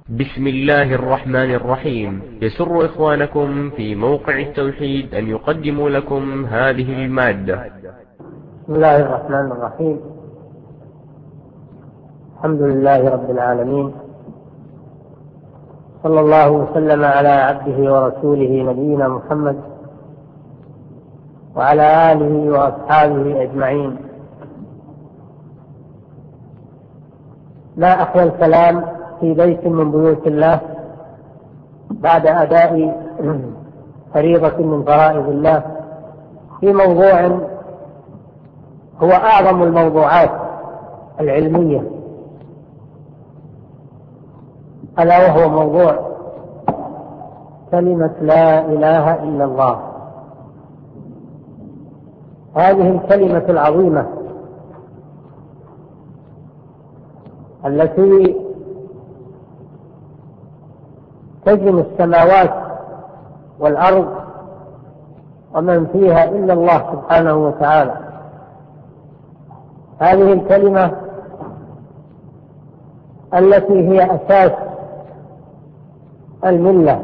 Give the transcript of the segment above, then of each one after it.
بسم الله الرحمن الرحيم. يسر إخوانكم في موقع التوحيد أن يقدموا لكم هذه المادة. بسم الله الرحمن الرحيم. الحمد لله رب العالمين، صلى الله وسلم على عبده ورسوله نبينا محمد وعلى آله وأصحابه أجمعين. ما أحلى الكلام في بيت من بيوت الله بعد أداء فريضة من فرائض الله في موضوع هو أعظم الموضوعات العلمية، ألا وهو موضوع كلمة لا إله إلا الله. هذه الكلمة العظيمة التي تجمع السماوات والأرض ومن فيها إلا الله سبحانه وتعالى. هذه الكلمة التي هي أساس الملة،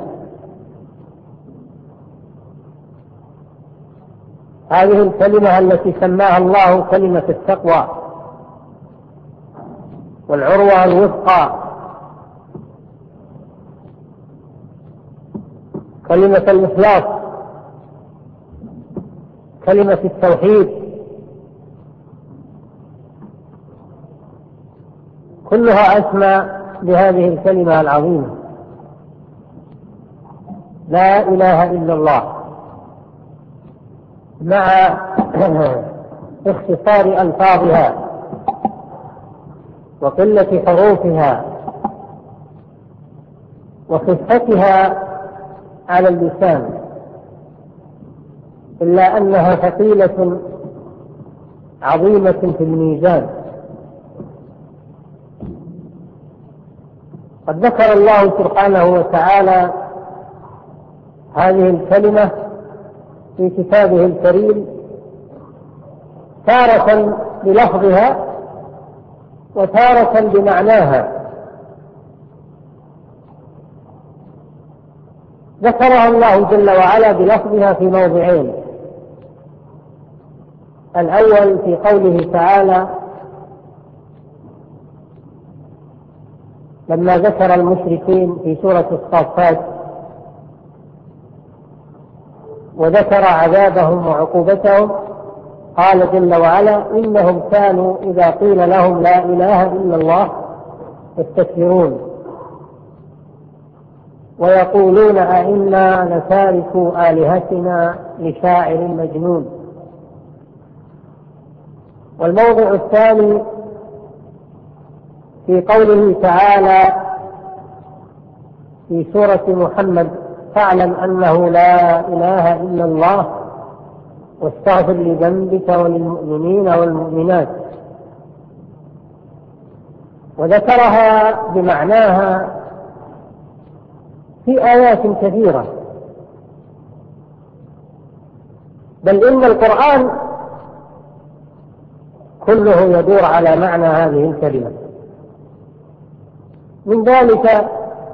هذه الكلمة التي سماها الله كلمة التقوى والعروة الوثقى، كلمة الإخلاص، كلمة التوحيد، كلها أسمى بهذه الكلمة العظيمة لا إله إلا الله، مع اختصار ألفاظها وقلة حروفها وخفتها على اللسان، إلا أنها ثقيلة عظيمة في الميزان. قد ذكر الله سبحانه وتعالى هذه الكلمة في كتابه الكريم تارة بلفظها وتارة بمعناها. ذكرها الله جل وعلا بلفظها في موضعين: الأول في قوله تعالى لما ذكر المشركين في سورة الصافات وذكر عذابهم وعقوبتهم، قال جل وعلا: إنهم كانوا إذا قيل لهم لا إله إلا الله يستكبرون ويقولون أئنا لتاركو آلهتنا لشاعر مجنون. والموضع الثاني في قوله تعالى في سورة محمد: فاعلم أنه لا إله إلا الله واستغفر لذنبك وللمؤمنين والمؤمنات. وذكرها بمعناها في آيات كثيرة، بل إن القرآن كله يدور على معنى هذه الكلمة. من ذلك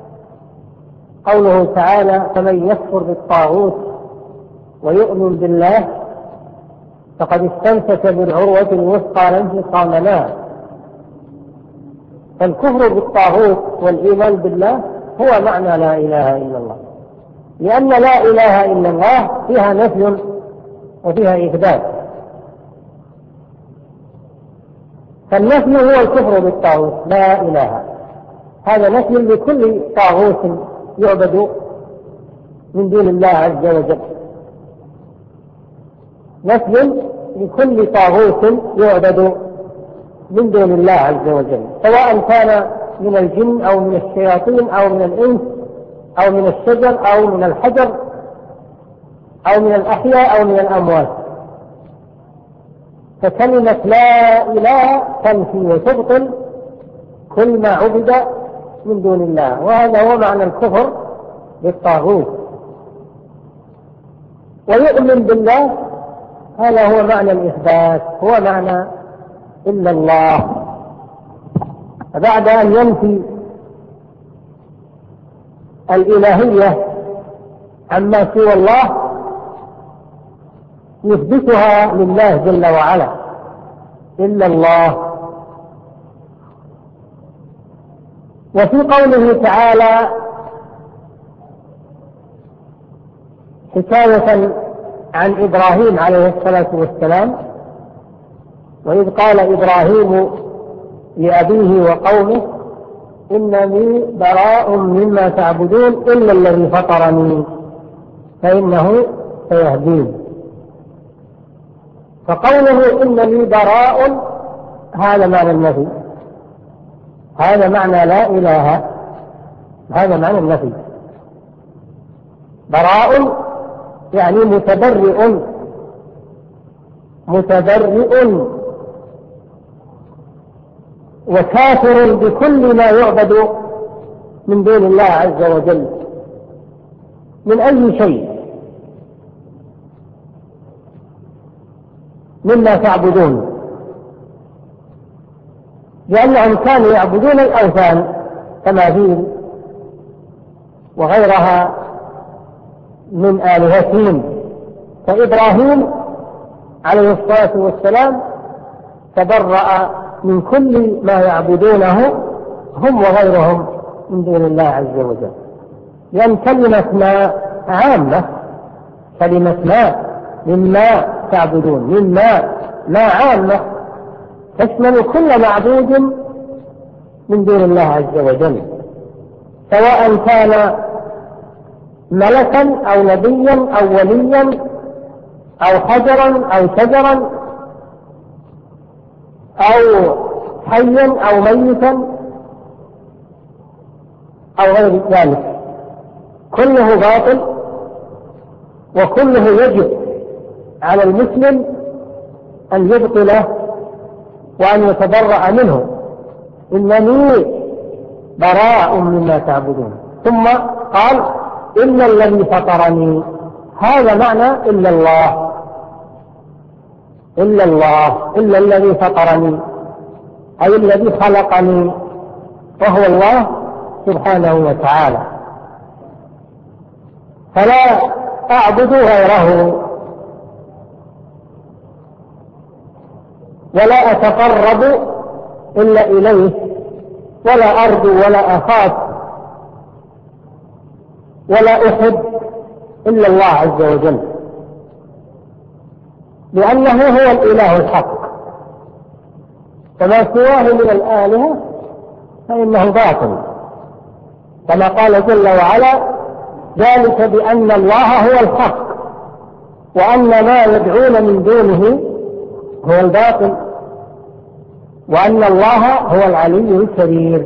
قوله تعالى: فمن يكفر بالطاغوت ويؤمن بالله فقد استمسك بالعروة الوثقى لا انفصام لها. فالكفر بالطاغوت والإيمان بالله هو معنى لا إله إلا الله، لأن لا إله إلا الله فيها نفي وفيها إثبات. فالنفي هو الكفر بالطاغوت، لا إله، هذا نفي لكل طاغوت يعبد من دون الله عز وجل، نفي لكل طاغوت يعبد من دون الله عز وجل، سواء كان من الجن أو من الشياطين أو من الإنس أو من الشجر أو من الحجر أو من الأحياء أو من الأموات. فكلمة لا إله تنفي وتبطل كل ما عبد من دون الله، وهذا هو معنى الكفر بالطاغوت. ويؤمن بالله هذا هو معنى الإثبات، هو معنى إلا الله. فبعد أن ينفي الإلهية عما سوى الله يثبتها لله جل وعلا إلا الله. وفي قوله تعالى حكاية عن إبراهيم عليه الصلاة والسلام: وإذ قال إبراهيم لأبيه وقومه إنني براء مما تعبدون إلا الذي فطرني فإنه سيهدين. فقوله إنني براء هذا معنى النفي، هذا معنى لا إله، هذا معنى النفي. براء يعني متبرئ، متبرئ وكافر بكل ما يعبد من دون الله عز وجل من أي شيء مما تعبدون، لأنهم كانوا يعبدون الأوثان تماثيل وغيرها من آلهتهم. فإبراهيم عليه الصلاة والسلام تبرأ من كل ما يعبدونه هم وغيرهم من دون الله عز وجل، لأن كلمة ما عامة، كلمة ما مما تعبدون، مما ما عامة تشمل كل معبود من دون الله عز وجل، سواء كان ملكا أو نبيا أو وليا أو حجرا أو شجرا أو حيا أو ميتا أو غير ذلك، كله باطل وكله يجب على المسلم أن يبطله وأن يتبرأ منه. إنني براء مما تعبدون. ثم قال إلا الذي فطرني، هذا معنى إلا الله، إلا الله، إلا الذي فطرني أي الذي خلقني، وهو الله سبحانه وتعالى، فلا أعبد غيره ولا أتقرب إلا إليه ولا أرجو ولا أخاف ولا أحب إلا الله عز وجل، لأنه هو الإله الحق، فما سواه من الآلهة فإنه باطل، كما قال جل وعلا: ذلك بأن الله هو الحق وأن ما يدعون من دونه هو الباطل وأن الله هو العلي الكبير.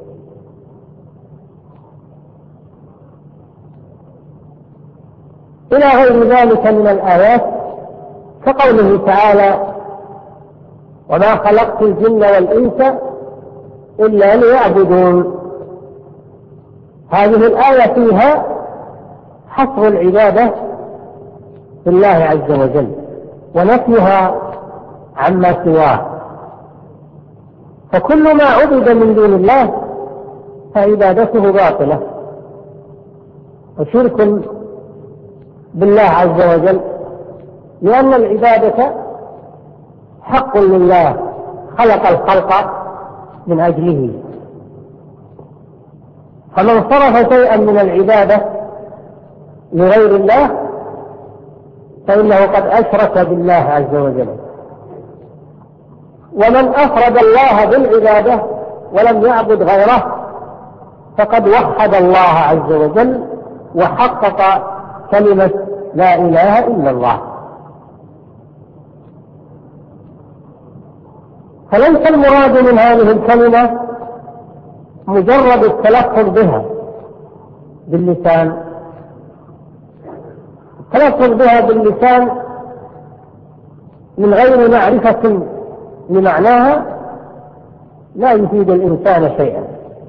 إلى غير ذلك من الآيات كقوله تعالى: وما خلقت الجن والإنس إلا ليعبدون. هذه الآية فيها حصر العبادة لله عز وجل ونفيها عما سواه، فكل ما عبد من دون الله فعبادته باطلة وشرك بالله عز وجل، لأن العبادة حق لله خلق الخلق من أجله، فمن صرف شيئا من العبادة لغير الله فإنه قد أشرك بالله عز وجل. ومن أفرد الله بالعبادة ولم يعبد غيره فقد وحد الله عز وجل وحقق كلمة لا إله إلا الله. فليس المراد من هذه الكلمة مجرد التلفظ بها باللسان، التلفظ بها باللسان من غير معرفة لمعناها لا يفيد الإنسان شيئا،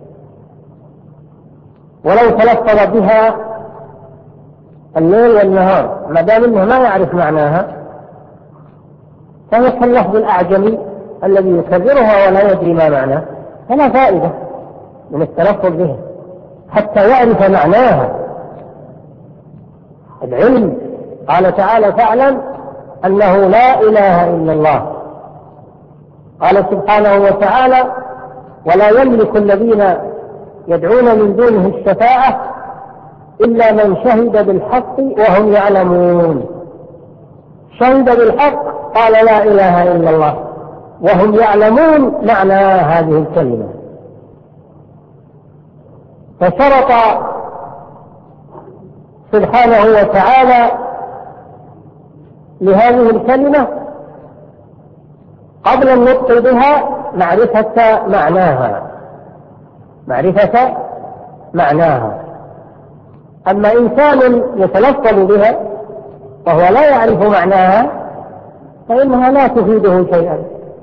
ولو تلفظ بها الليل والنهار ما دام انه ما يعرف معناها فهو كاللفظ الأعجمي الذي يكررها ولا يدري ما معناه، فلا فائدة من التلفظ به. حتى يعرف معناها. العلم قال تعالى فاعلم أنه لا إله إلا الله. قال سبحانه وتعالى ولا يملك الذين يدعون من دونه الشفاعة إلا من شهد بالحق وهم يعلمون. شهد بالحق قال لا إله إلا الله وهم يعلمون معنى هذه الكلمة. فشرط سبحانه وتعالى لهذه الكلمة قبل النطق بها معرفة معناها. أما إنسان يتلفظ بها وهو لا يعرف معناها فإنها لا تفيده شيئا،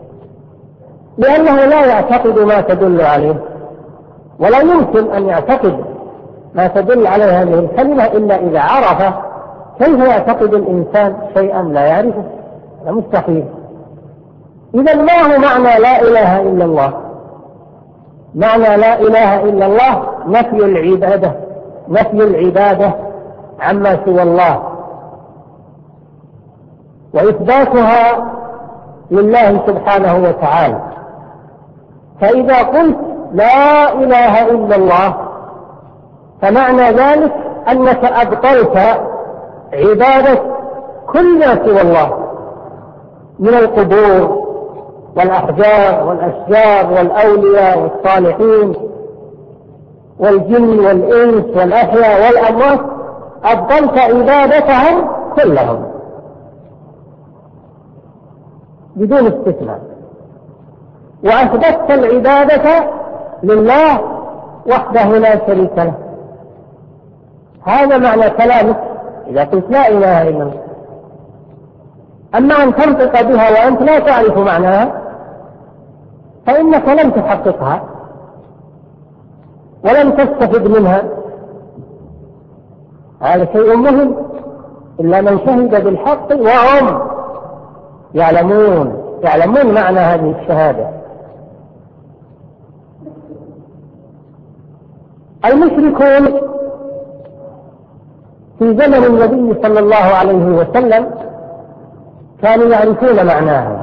لأنه لا يعتقد ما تدل عليه، ولا يمكن أن يعتقد ما تدل عليه هذه الكلمة إلا إذا عرف. كيف يعتقد الإنسان شيئا لا يعرفه؟ هذا مستحيل. إذا ما هو معنى لا إله إلا الله؟ معنى لا إله إلا الله نفي العبادة عما سوى الله وإثباتها لله سبحانه وتعالى. فإذا قلت لا إله إلا الله فمعنى ذلك أنك أبطلت عبادة كل ما سوى الله من القبور والأحجار والأشجار والأولياء والصالحين والجن والإنس والأحياء والأموات، أبطلت عبادتهم كلهم بدون استثناء، وأثبتت العبادة لله وحده لا شريك له. هذا معنى كلامك إذا قلت لا إله إلا الله. أما أن تنطق بها وأنت لا تعرف معناها فإنك لم تحققها ولم تستفد منها. هذا شيء مهم. إلا من شهد بالحق وهم يعلمون معنى هذه الشهادة. المشركون في زمن النبي صلى الله عليه وسلم كانوا يعرفون معناها،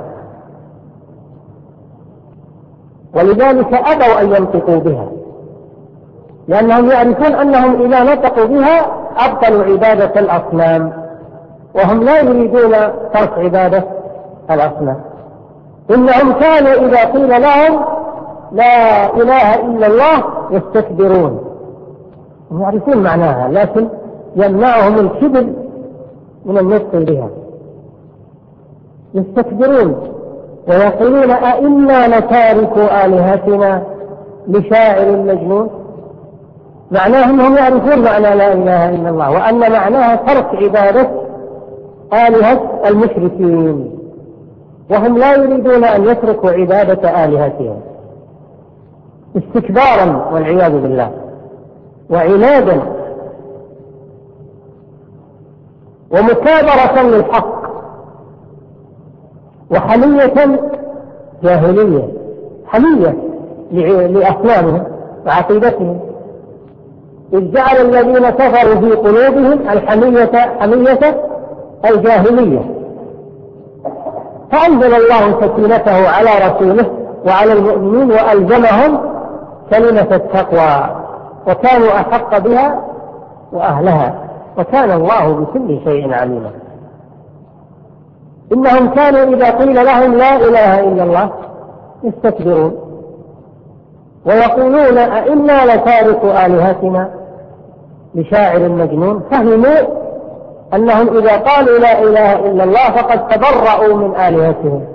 ولذلك أبوا أن ينطقوا بها، لأنهم يعرفون أنهم إذا نطقوا بها أبطلوا عبادة الأصنام، وهم لا يريدون ترك عبادة الأصنام. إنهم كانوا إذا قيل لهم لا إله إلا الله يستكبرون. هم يعرفون معناها لكن يمنعهم الكبر من النطق بها، يستكبرون ويقولون أئنا لتاركوا آلهتنا لشاعر مجنون. معناهم هم يعرفون معنى لا إله إلا الله، وأن معناها ترك عبادة آلهة المشركين، وهم لا يريدون أن يتركوا عبادة آلهتهم استكبارا والعياذ بالله وعنادا ومكابرة للحق وحمية جاهلية، حمية لأصنامهم وعقيدتهم، إذ جعل الذين كفروا في قلوبهم حمية الجاهلية. فأنزل الله سكينته على رسوله وعلى المؤمنين وألزمهم كلمة التقوى وكانوا أحق بها وأهلها وكان الله بكل شيء عليما. إنهم كانوا إذا قيل لهم لا إله إلا الله يستكبرون ويقولون أئنا لتاركوا آلهتنا لشاعر مجنون. فهموا أنهم إذا قالوا لا إله إلا الله فقد تبرأوا من آلهتهم،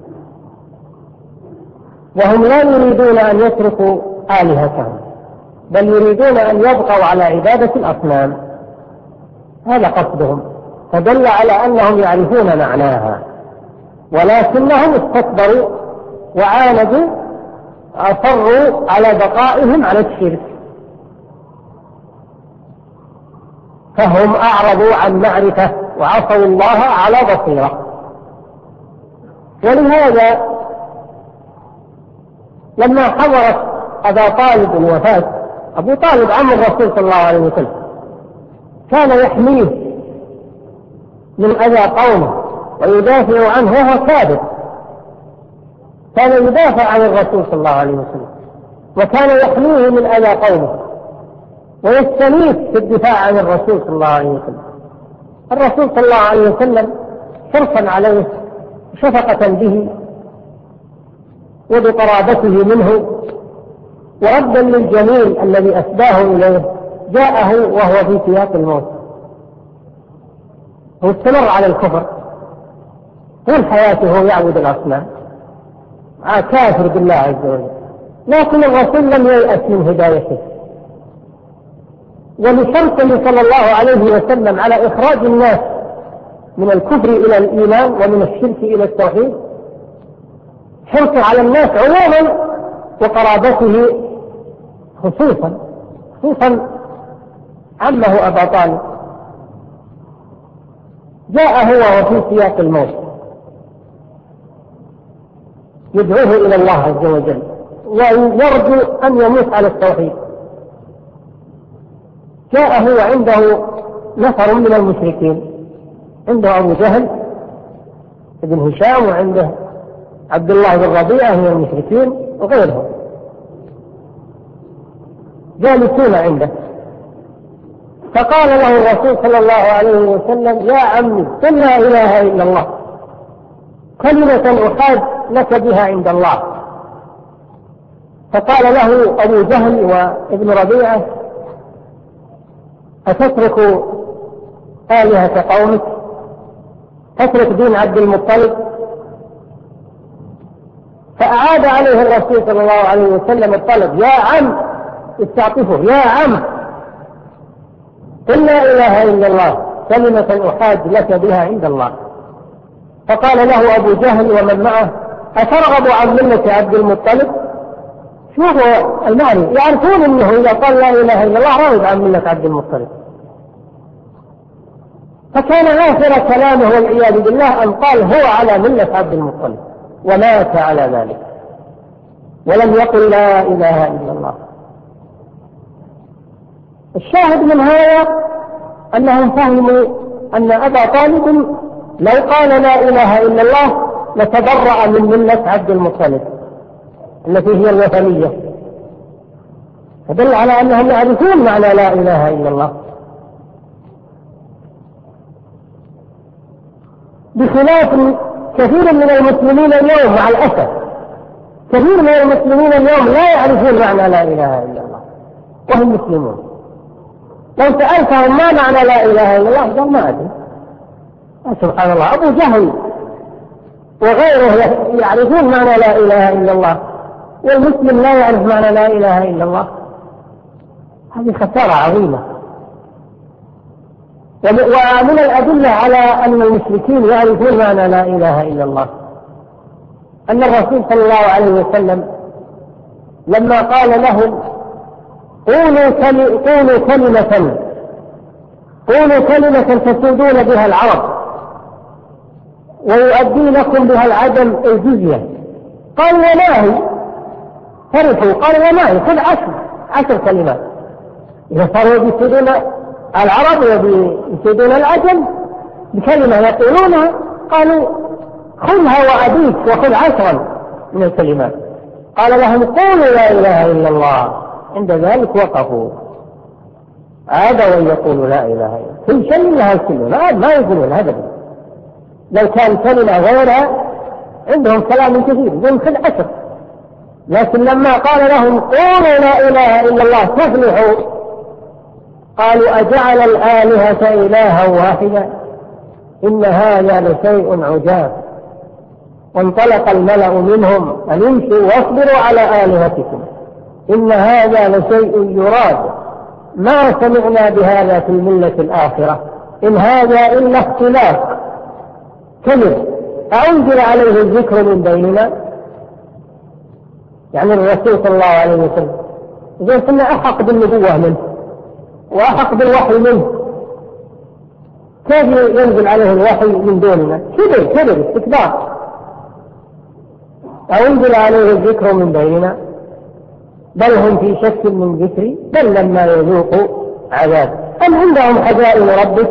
وهم لا يريدون أن يتركوا آلهتهم بل يريدون أن يبقوا على عبادة الأصنام. هذا قصدهم، فدل على أنهم يعرفون معناها ولكنهم استكبروا وعاندوا أصروا على بقائهم على الشرك، فهم أعرضوا عن معرفة وعصوا الله على بصيرة. ولهذا لما حضرت أبا طالب الوفاة أبو طالب عم الرسول صلى الله عليه وسلم كان يحميه من أذى قومه ويدافع عنه وهو كافر، كان يدافع عن الرسول صلى الله عليه وسلم وكان يحميه من أذى قومه ويستميت في الدفاع عن الرسول صلى الله عليه وسلم. الرسول صلى الله عليه وسلم حرصا عليه شفقة به وبقرابته منه وردا للجميل الذي أسداه إليه جاءه وهو في سياق الموت، هو استمر على الكفر طول حياته يعبد الأصنام كافر بالله عز وجل، لكن الرسول لم ييأس من هدايته، ولحرصه صلى الله عليه وسلم على إخراج الناس من الكفر إلى الإيمان ومن الشرك إلى التوحيد، حرصه على الناس عموما وقرابته خصوصا عمه أبا طالب. جاء هو وفي سياق الموت يدعوه إلى الله عز وجل ويرجو أن يموت على التوحيد. جاء هو عنده نفر من المشركين، عنده أبو جهل بن هشام وعنده عبد الله بن ربيعة من المشركين وغيرهم جالسون عنده، فقال له الرسول صلى الله عليه وسلم يا عمي قل لا إله إلا الله كلمة أحاج لك بها عند الله. فقال له أبو جهل وابن ربيعة أتترك آلهة قومك، تترك دين عبد المطلب؟ فأعاد عليه الرسول صلى الله عليه وسلم الطلب، يا عم استعطفه، يا عم قل لا إله إلا الله كلمة أحاج لك بها عند الله. فقال له أبو جهل ومن معه أترغب عن ملة عبد المطلب؟ شوفوا المعنى، يعرفون أنه إذا قال لا إله إلا الله راغب عن ملة عبد المطلب. فكان آخر كلامه والعياذ بالله أن قال هو على ملة عبد المطلب ومات على ذلك ولم يقل لا إله إلا الله. الشاهد من هذا أنهم فهموا أن أبا طالب لو قال لا إله إلا الله لتبرأ من ملة عبد المطلب التي هي الوثنية، فدل على أنهم يعرفون معنى لا إله إلا الله، بخلاف كثير من المسلمين اليوم. مع الأسف كثير من المسلمين اليوم لا يعرفون معنى لا إله إلا الله وهم مسلمون. لو سألتهم ما معنى لا إله إلا الله قال ما أدري. سبحان الله، أبو جهل وغيره يعرفون معنى لا إله إلا الله والمسلم لا يعرف معنى لا إله إلا الله. هذه خسارة عظيمة. ومن الأدلة على أن المشركين يعرفون معنى لا إله إلا الله أن الرسول صلى الله عليه وسلم لما قال لهم قولوا كلمة تسودون بها العرب ويؤدي لكم بها العدم الجزية، قالوا وما هي؟ فرحوا قالوا وما هي؟ خذ 10 كلمات. إذا صاروا يسودون العرب ويسودون العجم بكلمة يقولونها قالوا خذها وأبيك وخذ 10 من الكلمات. قال لهم قولوا لا إله إلا الله. عند ذلك وقفوا عادوا أن يقولوا لا إله إلا الله. كل شيء لها الكلمة ما يقولون هذا. لو كان كلمة غيرها عندهم كلام كثير يقول خذ 10، لكن لما قال لهم قولوا لا إله إلا الله تفلحوا قالوا أجعل الآلهة إلها واحدا إن هذا لشيء عجاب. وانطلق الملأ منهم أن امشوا واصبروا على آلهتكم إن هذا لشيء يراد ما سمعنا بهذا في الملة الآخرة إن هذا إلا اختلاف كذب أأنزل عليه الذكر من بيننا. يعني الرسول صلى الله عليه وسلم إذا كنا أحق بالنبوة منه وأحق بالوحي منه، كيف ينزل عليه الوحي من دوننا؟ كبر استكبار. أنزل عليه الذكر من بيننا بل هم في شك من ذكري بل لما يذوقوا عذاب. أم عندهم خزائن ربك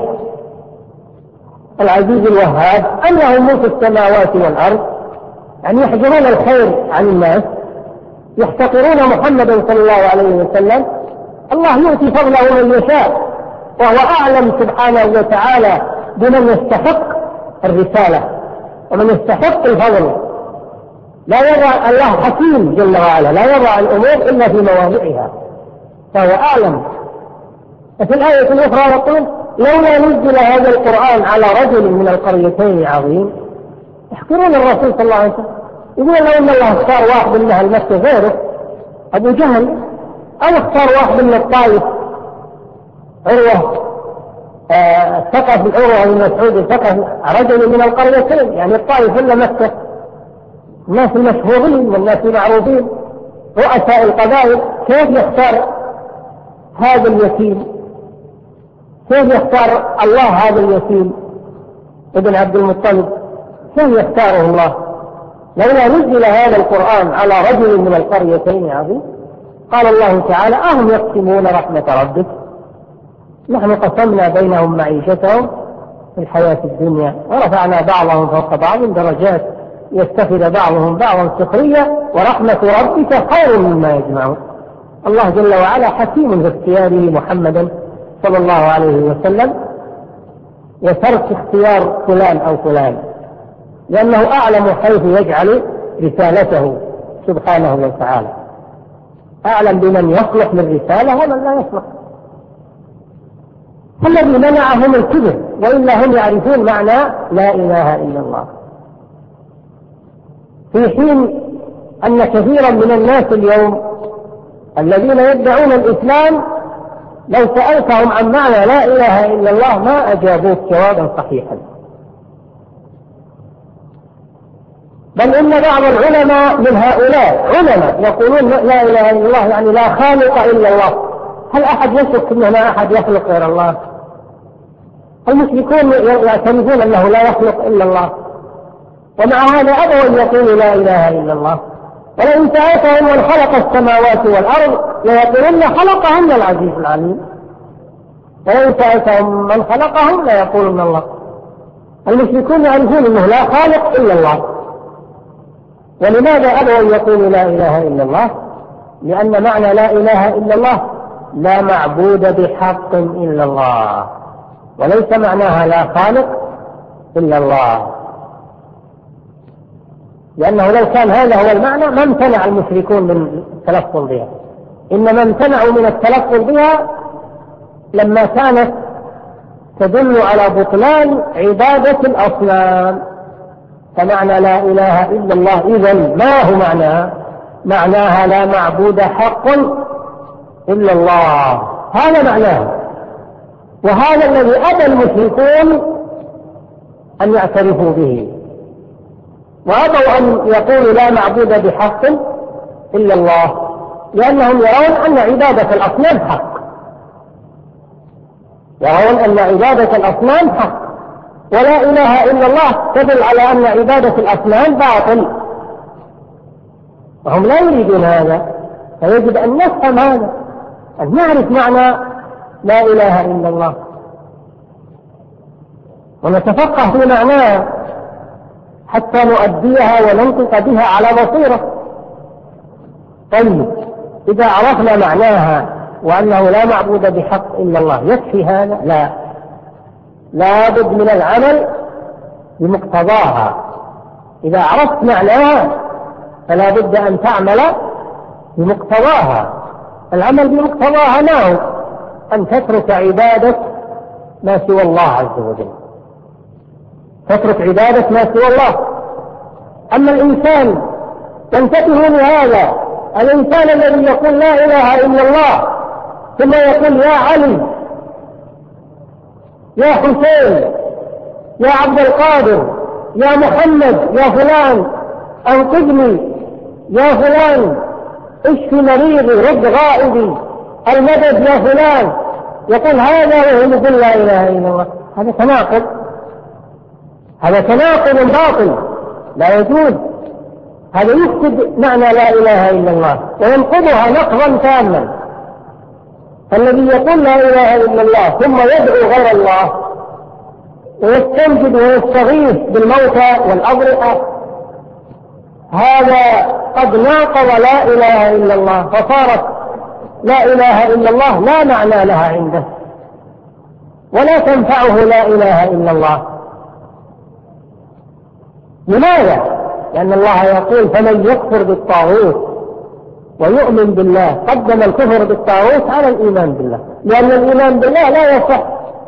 العزيز الوهاب أم لهم ملك السماوات والأرض؟ يعني يحجرون الخير عن الناس، يحتقرون محمدا صلى الله عليه وسلم. الله يؤتي فضله من يشاء، وهو أعلم سبحانه وتعالى بمن يستحق الرسالة ومن يستحق الفضل. لا يضع الله حكيم جل وعلا، لا يضع الأمور إلا في مواضعها، فهو أعلم. وفي الآية الأخرى يقول لولا نزل هذا القرآن على رجل من القريتين عظيم. يحكرون الرسول صلى الله عليه وسلم، يقول لو أن الله اختار واحد من أهل مكة غيره أبو جهل، أو اختار واحد من الطائف عروة ثقف عروة بن مسعود ثقف رجل من القريتين، يعني الطائف إلا مكة، الناس المشهورين والناس المعروفين رؤساء القبائل، كيف يختار هذا اليتيم؟ كيف يختار الله هذا اليتيم ابن عبد المطلب؟ كيف يختاره الله؟ لولا نزل هذا القرآن على رجل من القريتين عظيم. قال الله تعالى أهم يقسمون رحمة ربك نحن قسمنا بينهم معيشتهم في الحياة الدنيا ورفعنا بعضهم فوق بعض درجات يستفيد بعضهم بعضا سخرية ورحمة ربك خير مما يجمعون. الله جل وعلا حكيم في اختياره محمدا صلى الله عليه وسلم وترك اختيار فلان أو فلان، لأنه أعلم حيث يجعل رسالته سبحانه وتعالى، أعلم بمن يصلح للرسالة ومن لا يصلح. الذي منعهم الكبر، وإلا هم يعرفون معنى لا إله إلا الله، في حين أن كثيرا من الناس اليوم الذين يدعون الإسلام لو سألتهم عن معنى لا إله إلا الله ما أجابوك جوابا صحيحا. بل إن بعض العلماء من هؤلاء علماء يقولون لا إله إلا الله يعني لا خالق إلا الله. هل أحد يشك أنه ما أحد يخلق غير الله؟ المشركون يعترفون أنه لا يخلق إلا الله، ومع هذا أبوا أن يقولوا لا إله إلا الله. ولئن سألتهم من خلق السماوات والأرض ليقولن خلقهن العزيز العليم، ولئن سألتهم من خلقهم ليقولن الله. المشركون يعرفون أنه لا خالق إلا الله. ولماذا أبوا أن يقولوا لا إله إلا الله؟ لأن معنى لا إله إلا الله لا معبود بحق إلا الله، وليس معناها لا خالق إلا الله. لأنه لو كان هذا هو المعنى ما امتنع المشركون من التلفظ بها، إنما امتنعوا من التلفظ بها لما كانت تدل على بطلان عبادة الأصنام. فمعنى لا إله إلا الله إذن ما هو معناها؟ معناها لا معبود حق إلا الله، هذا معناه. وهذا الذي أبى المشركون أن يعترفوا به، وأبوا أن يقولوا لا معبود بحق إلا الله، لأنهم يرون أن عبادة الأصنام حق، يرون أن عبادة الأصنام حق، ولا إله إلا الله تدل على أن عبادة الأصنام باطل، وهم لا يريدون هذا. فيجب أن نفهم هذا، أن نعرف معنى لا إله إلا الله ونتفقه في معناها حتى نؤديها وننطق بها على بصيرة. طيب إذا عرفنا معناها وأنه لا معبود بحق إلا الله يكفي هذا؟ لا بد من العمل بمقتضاها. إذا عرفت معناها فلا بد أن تعمل بمقتضاها. العمل بمقتضاها ما هو؟ أن تترك عبادة ما سوى الله عز وجل، تترك عبادة ما سوى الله. أما الإنسان تنتبه لهذا، الإنسان الذي يقول لا إله إلا الله ثم يقول يا علي يا حسين يا عبد القادر يا محمد يا فلان أنقذني يا فلان اشف مريضي رد غائبي المدد يا فلان، يقول هذا وهو يقول لا إله إلا الله، هذا تناقض، هذا تناقض باطل لا يجوز. هذا يفسد معنى لا إله إلا الله وينقضها نقضا تاما. فالذي يقول لا إله إلا الله ثم يدعو غير الله ويستنجد ويستغيث بالموتى والأضرحة، هذا قد ناقض لا إله إلا الله، فصارت لا إله إلا الله لا معنى لها عنده ولا تنفعه لا إله إلا الله. لماذا؟ لأن الله يقول فمن يكفر بالطاغوت ويؤمن بالله قدم الكفر بالطاغوت على الإيمان بالله، لأن الإيمان بالله لا يصح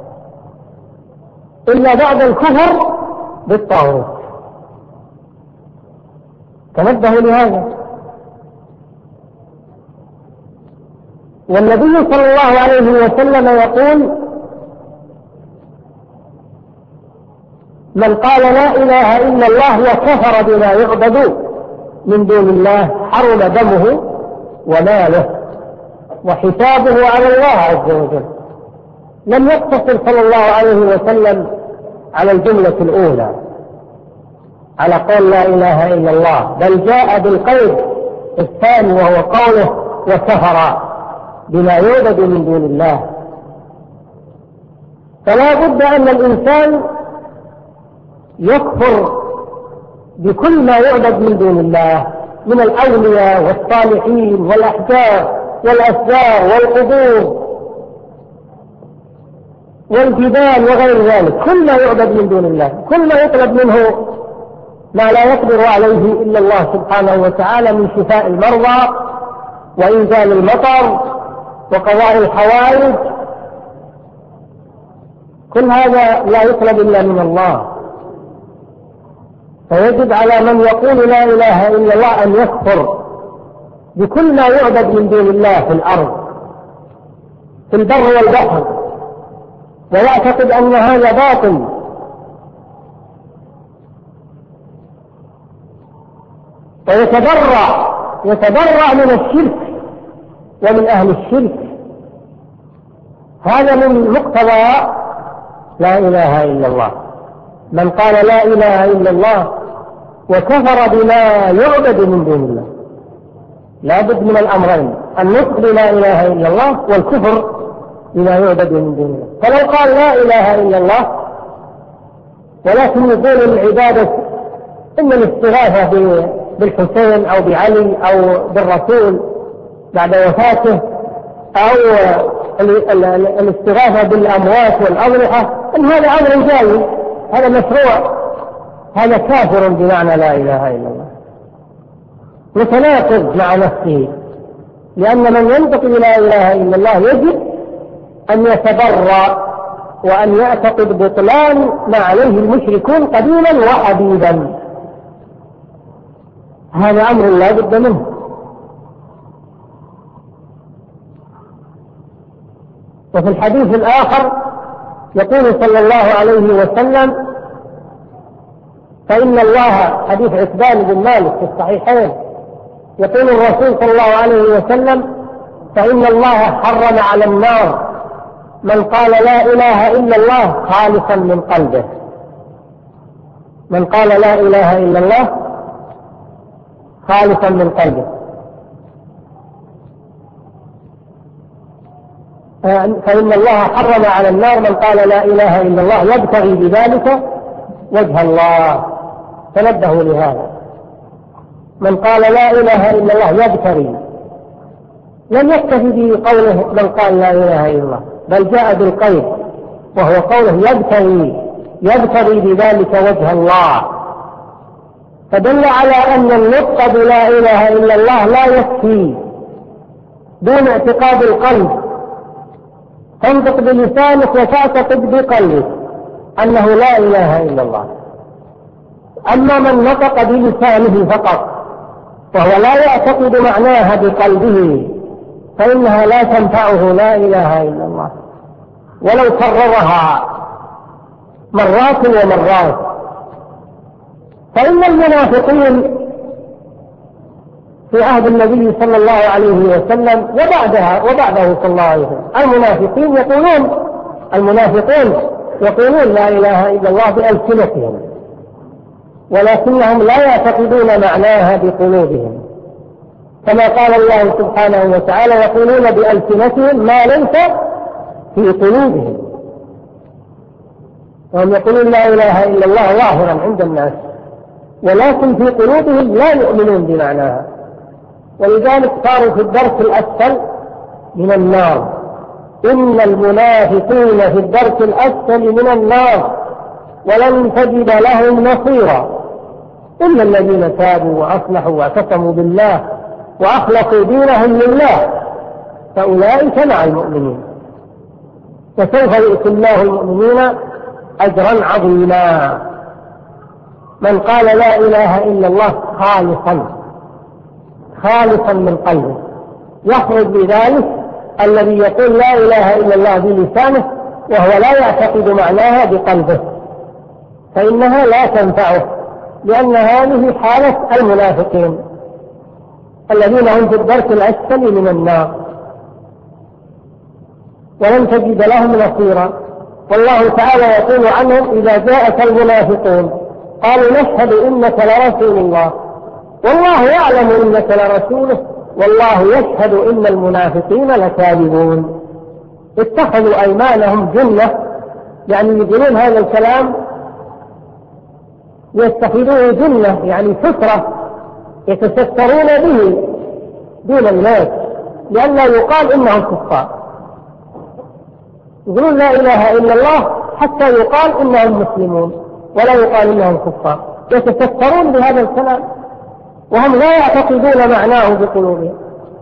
إلا بعد الكفر بالطاغوت. تنبهوا لهذا. والنبي صلى الله عليه وسلم يقول من قال لا إله إلا الله وكفر بما يعبد من دون الله حرم دمه وماله وحسابه على الله عز وجل. لم يقتصر صلى الله عليه وسلم على الجملة الأولى على قول لا إله إلا الله، بل جاء بالقيد الثاني وهو قوله وكفر بما يعبد من دون الله. فلا بد أن الإنسان يكفر بكل ما يعبد من دون الله من الأولياء والصالحين والأحجار والأشجار والقبور والجبال وغير ذلك، كل ما يعبد من دون الله، كل ما يطلب منه ما لا يقدر عليه إلا الله سبحانه وتعالى من شفاء المرضى وإنزال المطر وقضاء الحوائج، كل هذا لا يطلب إلا من الله. فيجب على من يقول لا إله إلا الله أن يكفر بكل ما يعبد من دون الله في الأرض في البر والبحر ويعتقد أن هذا باطل، ويتبرع من الشرك ومن أهل الشرك. هذا من مقتضى لا إله إلا الله. من قال لا إله إلا الله وكفر بما يعبد من دون الله، لا بد من الأمرين، النطق بلا إله إلا الله والكفر بما يعبد من دون الله. فلو قال لا إله إلا الله ولكن يقول العبادة إن الاستغاثة بالحسين أو بعلي أو بالرسول بعد وفاته أو الاستغاثة بالأموات والأضرحة، إن هذا أمر جائز، هذا مشروع، هذا كافر بمعنى لا إله إلا الله، متناقض مع نفسه. لأن من ينطق لا إله إلا الله يجب أن يتبرأ وأن يعتقد بطلان ما عليه المشركون قديما وحديثا، هذا أمر لا بد منه. وفي الحديث الآخر يقول صلى الله عليه وسلم فإن الله، حديث عتبان بن مالك في الصحيحين، يقول الرسول صلى الله عليه وسلم فإن الله حرم على النار من قال لا إله إلا الله خالصا من قلبه. من قال لا إله إلا الله خالصا من قلبه. فإن الله حرم على النار من قال لا إله إلا الله يبتغي بذلك وجه الله. تنبهوا لهذا، من قال لا إله إلا الله يبتغي، لم يكتفي بقوله من قال لا إله إلا الله، بل جاء بالقيد وهو قوله يبتغي بذلك وجه الله، فدل على أن النطق بلا إله إلا الله لا يكفي دون اعتقاد القلب. تنطق بلسانك وتعتقد بقلبك أنه لا إله إلا الله. أما من نطق بلسانه فقط وهو لا يعتقد معناها بقلبه فإنها لا تنفعه لا إله إلا الله ولو كررها مرات ومرات. فإن المنافقين في عهد النبي صلى الله عليه وسلم وبعده صلى الله عليه وسلم المنافقون يقولون لا إله إلا الله بألسنتهم، ولكنهم لا يعتقدون معناها بقلوبهم، كما قال الله سبحانه وتعالى: يقولون بألسنتهم ما ليس في قلوبهم. وهم يقولون لا إله إلا الله ظاهرا عند الناس، ولكن في قلوبهم لا يؤمنون بمعناها، ولذلك صاروا في الدرك الأسفل من النار. إن المنافقين في الدرك الأسفل من النار ولن تجد لهم نصيرا إلا الذين تابوا وأصلحوا واعتصموا بالله وأخلصوا دينهم لله فأولئك مع المؤمنين وسوف يؤتي الله المؤمنين أجرا عظيما. من قال لا إله إلا الله خالصا من قلبه، يخرج بذلك الذي يقول لا إله إلا الله بلسانه وهو لا يعتقد معناها بقلبه، فإنها لا تنفعه، لأن هذه حالة المنافقين الذين هم في الدرك الأسفل من النار ولن تجد لهم نصيرا. والله تعالى يقول عنهم: إذا جاءك المنافقون قالوا نشهد إنك لرسول الله والله يعلم إنك لرسوله والله يشهد إن المنافقين لكاذبون. اتخذوا أيمانهم جنة، يعني يقولون هذا الكلام يتخذوه جنة، يعني سترة يتسترون به دون الناس، لئلا يقال إنهم كفار. يقولون لا إله إلا الله حتى يقال إنهم مسلمون ولا يقال إنهم كفار، يتسترون بهذا الكلام وهم لا يعتقدون معناه بقلوبهم.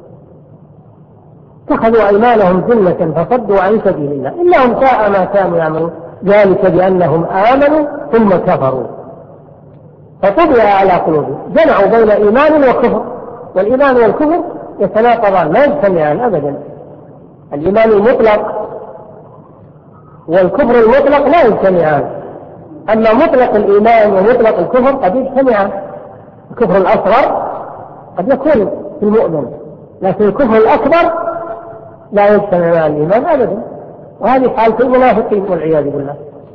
اتخذوا أيمانهم جنة فصدوا عن سبيل الله إنهم ساء ما كانوا يعملون، ذلك بأنهم آمنوا ثم كفروا فطبع على قلوبهم. جمعوا بين إيمان وكفر، والإيمان والكفر يتناقضان لا يجتمعان أبدا. الإيمان المطلق والكفر المطلق لا يجتمعان، أما مطلق الإيمان ومطلق الكفر قد يجتمعان. الكفر الأصغر قد يكون في المؤمن، لكن الكفر الأكبر لا يجتمع مع الإيمان أبدا، وهذه حالة المنافقين والعياذ بالله.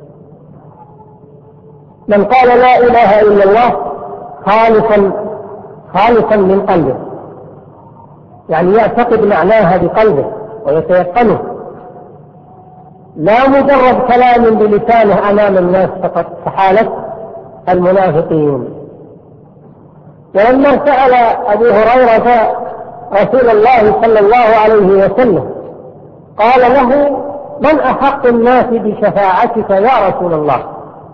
من قال لا إله إلا الله خالصا من قلبه، يعني يعتقد معناها بقلبه ويتيقنه، لا مجرد كلام بلسانه أمام الناس فقط كحالة المنافقين. ولما سأل أبو هريرة رسول الله صلى الله عليه وسلم قال له: من أحق الناس بشفاعتك يا رسول الله؟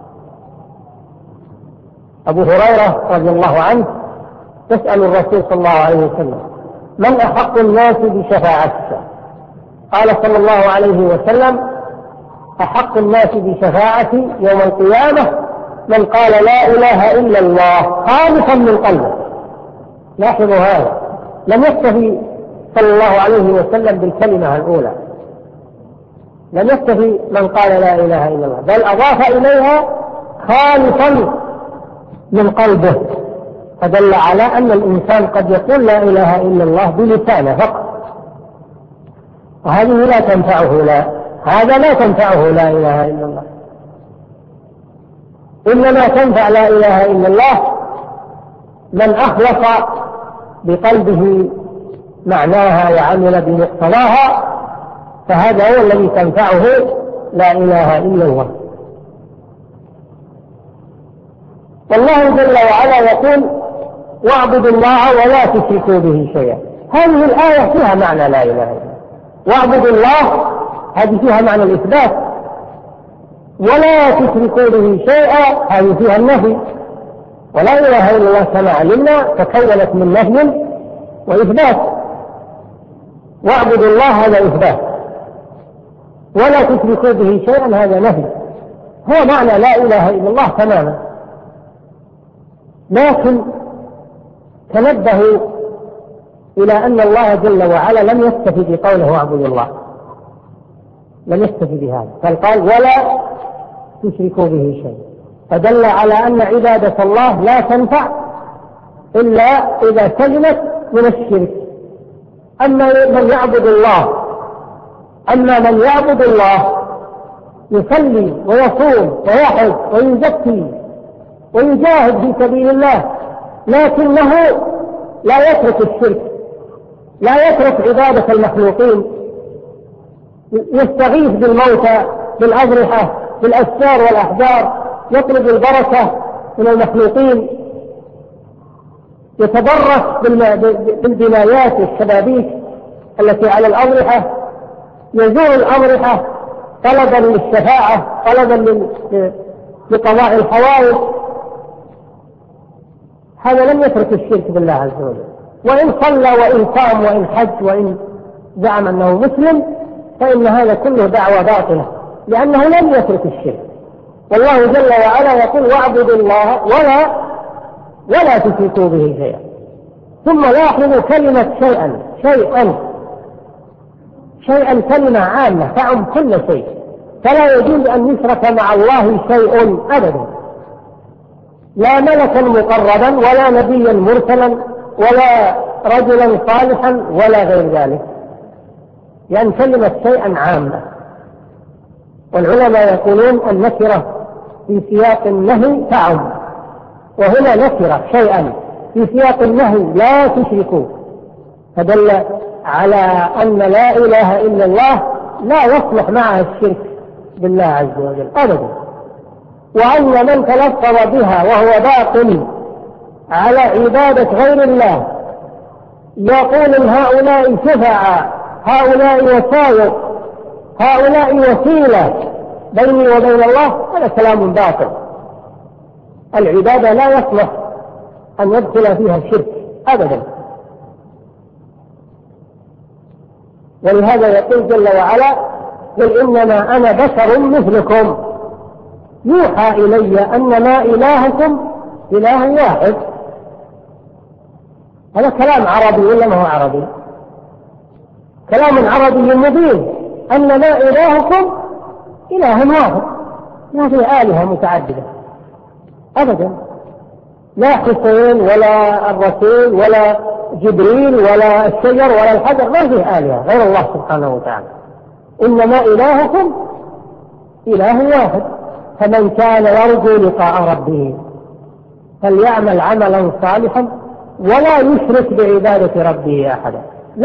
أبو هريرة رضي الله عنه يسأل الرسول صلى الله عليه وسلم: من أحق الناس بشفاعتك؟ قال صلى الله عليه وسلم: أحق الناس بشفاعتي يوم القيامة من قال لا إله إلا الله خالصا من قلبه. لاحظوا هذا، لم يكتفي صلى الله عليه وسلم بالكلمة الأولى، لم يكتفي من قال لا إله إلا الله، بل أضاف إليها خالصا من قلبه، فدل على أن الإنسان قد يقول لا إله إلا الله بلسانه فقط، وهذه لا تنفعه، هذا لا تنفعه لا إله إلا الله. إنما تنفع لا إله إلا الله من أخلص بقلبه معناها وعمل بمقتضاها، فهذا هو الذي تنفعه لا إله إلا الله. والله جل وعلا يقول: واعبدوا الله ولا تشركوا به شيئا. هذه الآية فيها معنى لا إله إلا الله. واعبدوا الله هذه فيها معنى الإثبات، ولا تشركوا به شيئا هذه فيها النفي. ولا إله إلا الله كما علمنا تكونت من نفي وإثبات، واعبدوا الله هذا إثبات، ولا تشركوا به شيئا هذا نفي. هو معنى لا إله إلا الله تماما. لكن تنبهوا إلى أن الله جل وعلا لم يكتفي بقوله واعبدوا الله، لم يكتفي بهذا، بل قال ولا تشركوا به شيء، فدل على أن عبادة الله لا تنفع إلا إذا سلمت من الشرك. أما من يعبد الله يصلي ويصوم ويحج ويزكي ويجاهد في سبيل الله، لكنه لا يترك الشرك، لا يترك عبادة المخلوقين، يستغيث بالموتى، بالأضرحة، بالأشجار والأحجار، يطلب البركة من المخلوقين، يتبرك بالبنايات والشبابيك التي على الأضرحة، يزور الأضرحة طلبا للشفاعة، طلبا لقضاء الحوائج. هذا لم يترك الشرك بالله عز وجل، وإن صلى وإن صام وإن حج وإن زعم أنه مسلم، فإن هذا كله دعوة باطلة، لأنه لم يترك الشرك. والله جل وعلا يقول: واعبدوا الله ولا تشركوا به شيئا. ثم لاحظوا كلمة شيئا كلمة عامة تعم كل شيء، فلا يجوز أن يشرك مع الله شيء أبدا، لا ملكا مقربا ولا نبيا مرسلا ولا رجلا صالحا ولا غير ذلك، لأن كلمة شيئا عامة. والعلماء يقولون النكرة في سياق النهي تعم، وهنا نكرة شيئا في سياق النهي لا تشركوا، فدل على أن لا إله إلا الله لا يصلح معها الشرك بالله عز وجل أبدا، وأن من تلفظ بها وهو باق على عبادة غير الله، يقول إن هؤلاء شفعاء، هؤلاء وسائط، هؤلاء وسيلة بيني وبين الله، هذا كلام باطل. العبادة لا يصلح أن يدخل فيها الشرك أبدا. ولهذا يقول جل وعلا: قل إنما أنا بشر مثلكم يوحى إلي أنما إلهكم إله واحد. هذا كلام عربي ولا ما هو عربي؟ كلام عربي مبين، أنما إلهكم إله واحد، ما في آلهة متعددة أبدا، لا حسين ولا الرسول ولا جبريل ولا الشجر ولا الحجر، ما فيه آلهة غير الله سبحانه وتعالى. إنما إلهكم إله واحد، فمن كان يرجو لقاء ربه فليعمل عملا صالحا ولا يشرك بعبادة ربه أحدا.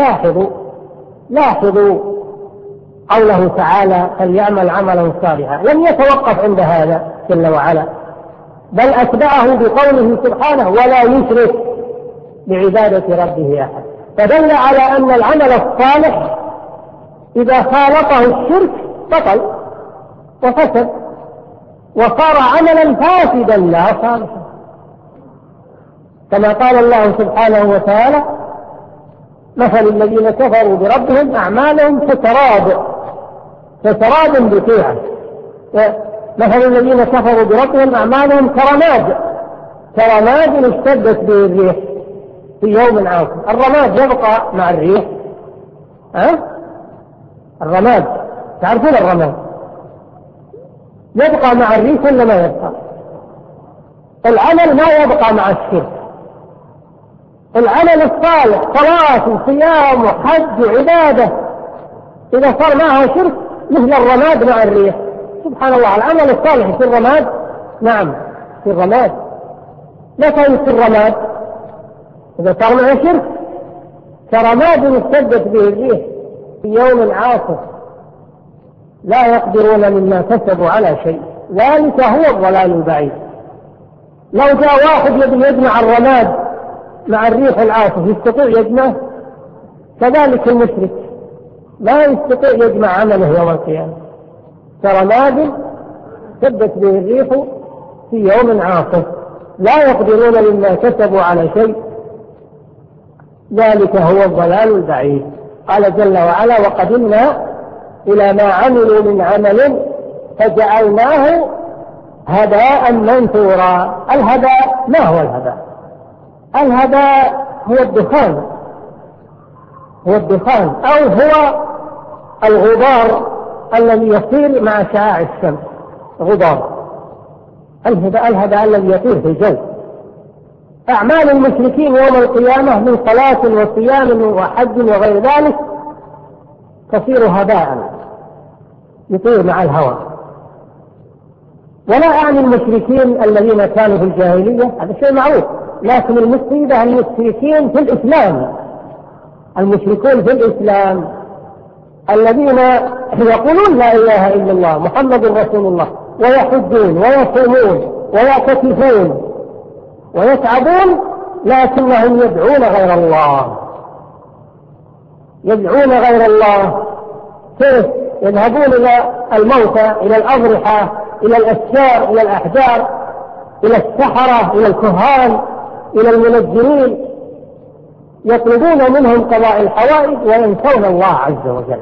لاحظوا قوله تعالى: فليعمل عملا صالحا، لم يتوقف عند هذا جل وعلا، بل أتبعه بقوله سبحانه: ولا يشرك بعبادة ربه أحد، فدل على أن العمل الصالح إذا خالطه الشرك بطل وفسد وصار عملا فاسدا لا صالحا، كما قال الله سبحانه وتعالى: مثل الذين كفروا بربهم أعمالهم كسراب بقيعة، مثل الذين كفروا بربهم أعمالهم كرماد اشتدت به الريح في يوم عاصف. الرماد يبقى مع الريح؟ الرماد تعرفون الرماد يبقى مع الريح ولا ما يبقى؟ العمل ما يبقى مع الشرك. العمل الصالح صلاة وصيام وحج وعبادة إذا صار معها شرك مثل الرماد مع الريح. سبحان الله، العمل الصالح في الرماد، نعم في الرماد، متى يصير الرماد؟ إذا صار معه شرك، كرماد اشتدت به الريح في يوم عاصف لا يقدرون مما كسبوا على شيء، ذلك هو الضلال البعيد. لو جاء واحد يجمع الرماد مع الريح العاصف يستطيع يجمعه؟ كذلك المشرك لا يستطيع يجمع عمله يوم القيامة، كرماد اشتدت به الريح في يوم عاصف لا يقدرون مما كسبوا على شيء، ذلك هو الضلال البعيد. قال جل وعلا: وقدمنا إلى ما عملوا من عمل فجعلناه هباء منثورا. الهباء ما هو الهباء؟ الهباء هو الدخان أو هو الغبار الذي يطير مع شعاع الشمس، غبار. الهباء الذي يطير في الجو. أعمال المشركين يوم القيامة من صلاة وصيام وحج وغير ذلك تصير هباء يطير مع الهواء. ولا أعني المشركين الذين كانوا في الجاهلية، هذا شيء معروف، لكن المصيبة المشركين في الإسلام، المشركون في الإسلام الذين يقولون لا إله إلا الله محمد رسول الله، ويحجون ويصومون ويعتكفون ويتعبون، لكنهم يدعون غير الله. يدعون غير الله كيف؟ يذهبون إلى الموتى، إلى الأضرحة، إلى الأشجار، إلى الأحجار، إلى السحرة، إلى الكهان، إلى المنجمين، يطلبون منهم قضاء الحوائج وينسون الله عز وجل،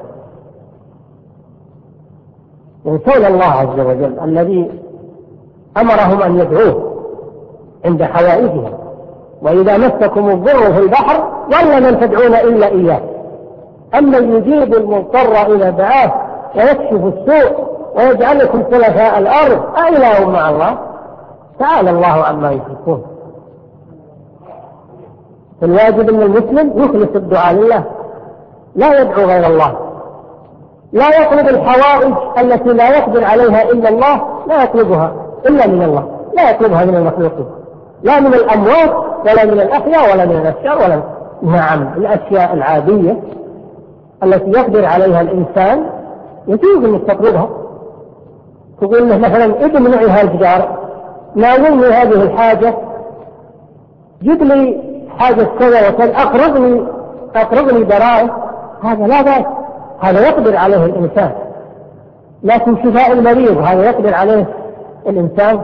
ينسون الله عز وجل الذي أمرهم أن يدعوه عند حوائجهم. وإذا مسكم الضر في البحر ضل من تدعون إلا إياه، أما يجيب المضطر إلى دعاه ويكشف السوء ويجعلكم خلفاء الأرض أإله مع الله، تعالى الله عما يشركون. الواجب أن المسلم يخلص الدعاء لله، لا يدعو غير الله، لا يطلب الحوائج التي لا يقدر عليها إلا الله، لا يطلبها إلا من الله، لا يطلبها من المخلوقين، لا من الأموات ولا من الأحياء ولا من الأشجار ولا نعم الأشياء العادية التي يقدر عليها الإنسان يجوز أن تطلبها. تقول له مثلا ادم معي هالجدار، ناولني هذه الحاجة، جيب لي حاجة كذا وكذا، أقرضني دراهم، هذا لا بأس، هذا يقدر عليه الإنسان. لكن شفاء المريض هذا يقدر عليه الإنسان،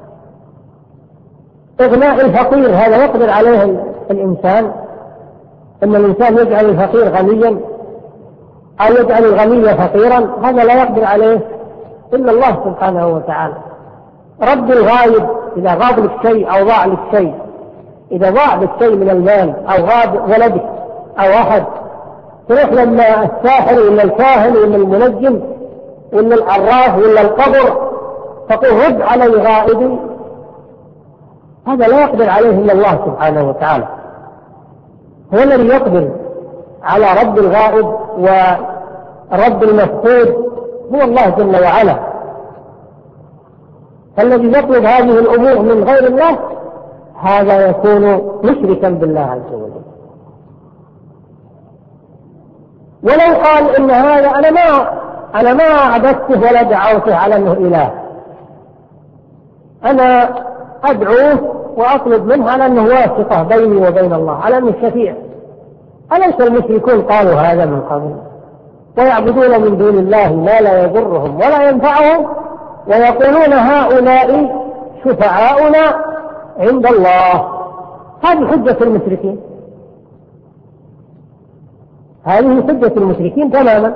إغناء الفقير هذا يقدر عليه الإنسان، إن الإنسان يجعل الفقير غنيا أو يجعل الغني فقيرا، هذا لا يقدر عليه إلا الله سبحانه وتعالى. رد الغايب إذا غاب لك شيء أو ضاع لك شيء، إذا ضاع لك شيء من المال أو غاب ولدك أو أحد، تروح لما الساحر ولا الكاهن ولا المنجم ولا العراف ولا القبر تقول رد علي غائبي، هذا لا يقدر عليه إلا الله سبحانه وتعالى. هو الذي يقدر على رد الغائب ورد المفقود هو الله جل وعلا. فالذي يطلب هذه الأمور من غير الله هذا يكون مشركا بالله عز وجل. ولو قال إن هذا أنا ما عبدته ولا دعوته على أنه إله، أنا أدعوه وأطلب منه على أنه واسطة بيني وبين الله، على أنه شفيع. أليس المشركون قالوا هذا من قبل؟ ويعبدون من دون الله ما لا يضرهم ولا ينفعهم، ويقولون هؤلاء شفعاؤنا عند الله. هذه حجة المشركين، هذه حجة المشركين تماما.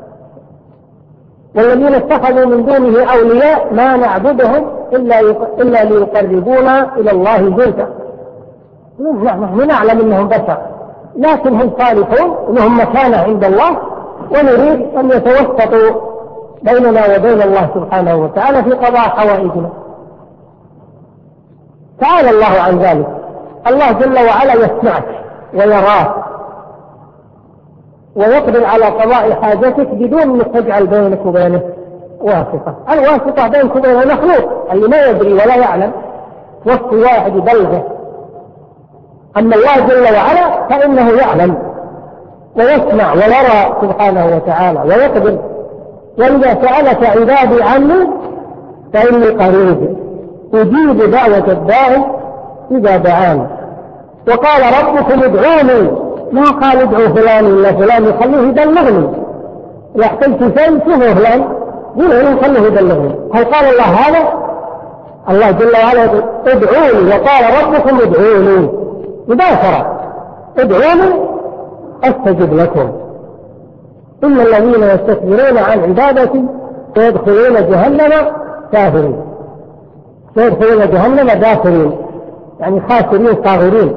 والذين اتخذوا من دونه أولياء ما نعبدهم إلا ليقربونا إلى الله زلفى. نحن نعلم أنهم بشر، لكن هم صالحون، أنهم مكانة عند الله، ونريد أن يتوسطوا بيننا وبين الله سبحانه وتعالى في قضاء حوائجنا. تعالى الله عن ذلك. الله جل وعلا يسمعك ويراك ويقدر على قضاء حاجتك بدون أن تجعل بينك وبينه واسطة. الواسطة بينك وبين المخلوق اللي ما يدري ولا يعلم، وقت واحد يبلغه. أما الله جل وعلا فإنه يعلم ويسمع ويرى سبحانه وتعالى ويقدر. وإذا سألك عبادي عني فإني قريب أجيب دعوة الداعي إذا دعاني. وقال ربكم ادعوني، ما قال ادعوا فلان إلا فلان يخليه يبلغني، إذا احتجت شيء شوفوا فلان يخليه يبلغني. هل قال الله هذا؟ الله جل وعلا ادعوني، وقال ربكم ادعوني مباشرة، ادعوني أستجب لكم. إن الذين يستكبرون عن عبادتي سيدخلون جهنم كافرين، سيدخلون جهنم داخرين، يعني خاسرين صاغرين.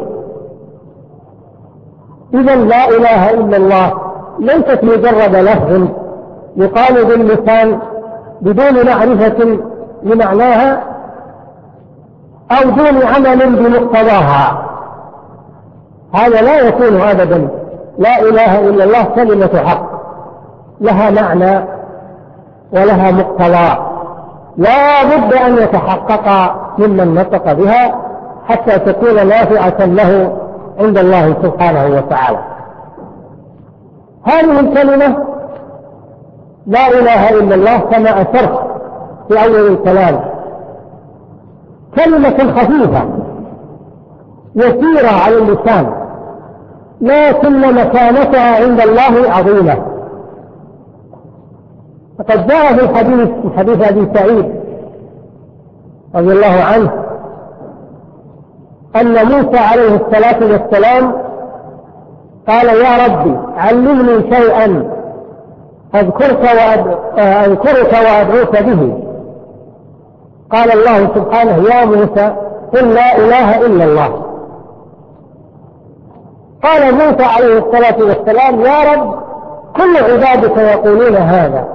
إذا لا إله إلا الله ليست مجرد لفظ يقال باللسان بدون معرفة لمعناها أو دون عمل بمقتضاها، هذا لا يكون أبدا. لا إله إلا الله كلمة حق، لها معنى ولها مقتضى، لا بد أن يتحقق ممن نطق بها حتى تكون نافعة له عند الله سبحانه وتعالى. هذه الكلمة لا إله إلا الله كما أشرت في أول الكلام كلمة خفيفة يسيرة على اللسان، لكن مكانتها عند الله عظيمة. فقد جاء في الحديث من حديث أبي سعيد رضي الله عنه أن موسى عليه الصلاة والسلام قال: يا ربي علمني شيئا أذكرك وأدعوك به. قال الله سبحانه: يا موسى قل لا إله إلا الله. قال موسى عليه الصلاة والسلام: يا رب كل عبادك يقولون هذا.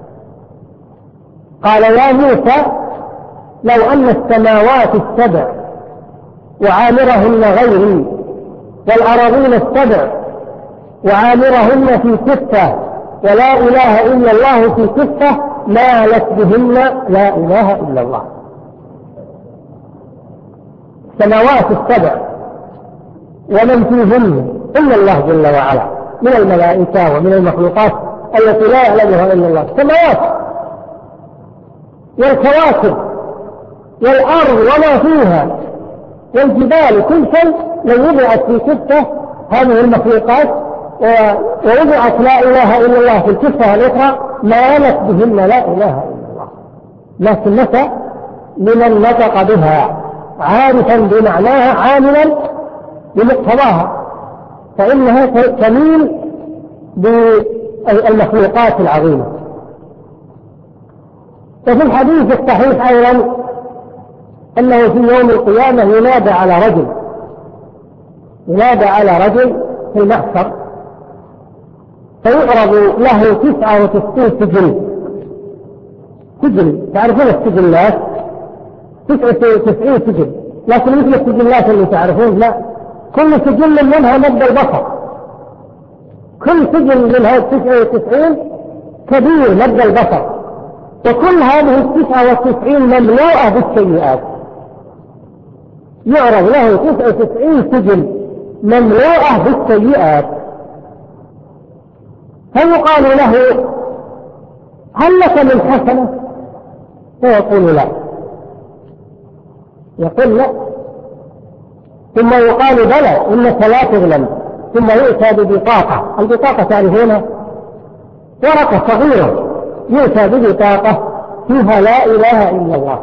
قال: يا موسى لو أن السماوات السبع وعامرهن غيري والأراضين السبع وعامرهن في كفة ولا إله إلا الله في كفة مالت بهن لا إله إلا الله. السماوات السبع ومن فيهن إلا الله جل وعلا من الملائكة ومن المخلوقات التي لا يعلمها إلا الله، السماوات والكواكب والأرض وما فيها والجبال، كل شيء لو وضعت في كفة هذه المخلوقات ووضعت لا إله إلا الله في الكفة الأخرى مالت بهن لا إله إلا الله. لكن متى لمن نطق بها عارفا بمعناها عاملا بمقتضاها فإنها تميل بالمخلوقات العظيمة. وفي الحديث الصحيح أيضا أنه في يوم القيامة ينادى على رجل في المحشر فيعرض له 99 سجل. تعرفون السجلات 99 سجل، لكن مثل السجلات اللي تعرفون لا، كل سجل منها مد البصر، كل سجل منها 99 كبير مد البصر، وكل هذه 99 مملوءة بالسيئات. يعرض له 99 سجل مملوءة بالسيئات، فيقال له: هل لك من حسنة؟ فيقول: لا. يقول: لا. ثم يقال: بلى إنك لا تظلم. ثم يؤتى ببطاقة، البطاقة تعرفونها ورقة صغيرة، يؤتى ببطاقة فيها لا إله إلا الله،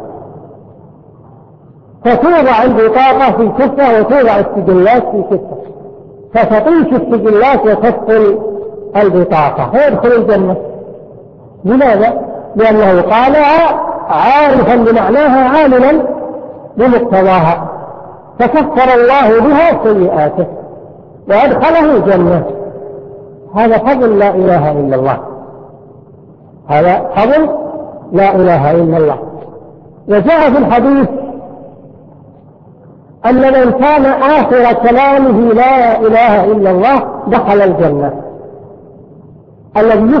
فتوضع البطاقة في كفة وتوضع السجلات في كفة، فتطيش السجلات وتدخل البطاقة فيدخل الجنة. لماذا؟ لأنه قالها عارفا بمعناها عاملا بمقتضاها، فكفر الله بها سيئاته وأدخله الجنة. هذا فضل لا إله إلا الله، هذا فضل لا إله إلا الله. وجاء في الحديث أن من كان آخر كلامه لا إله إلا الله دخل الجنة. الذي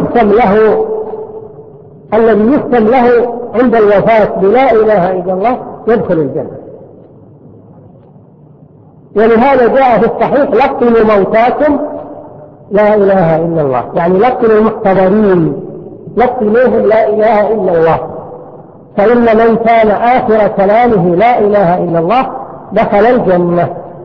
يختم له عند الوفاة بلا إله إلا الله يدخل الجنة. ولهذا جاء في الصحيح: لقنوا موتاكم لا إله إلا الله، يعني لقنوا المحتضرين، لقنوهم لا إله إلا الله، فإن من كان آخر كلامه لا إله إلا الله دخل الجنة.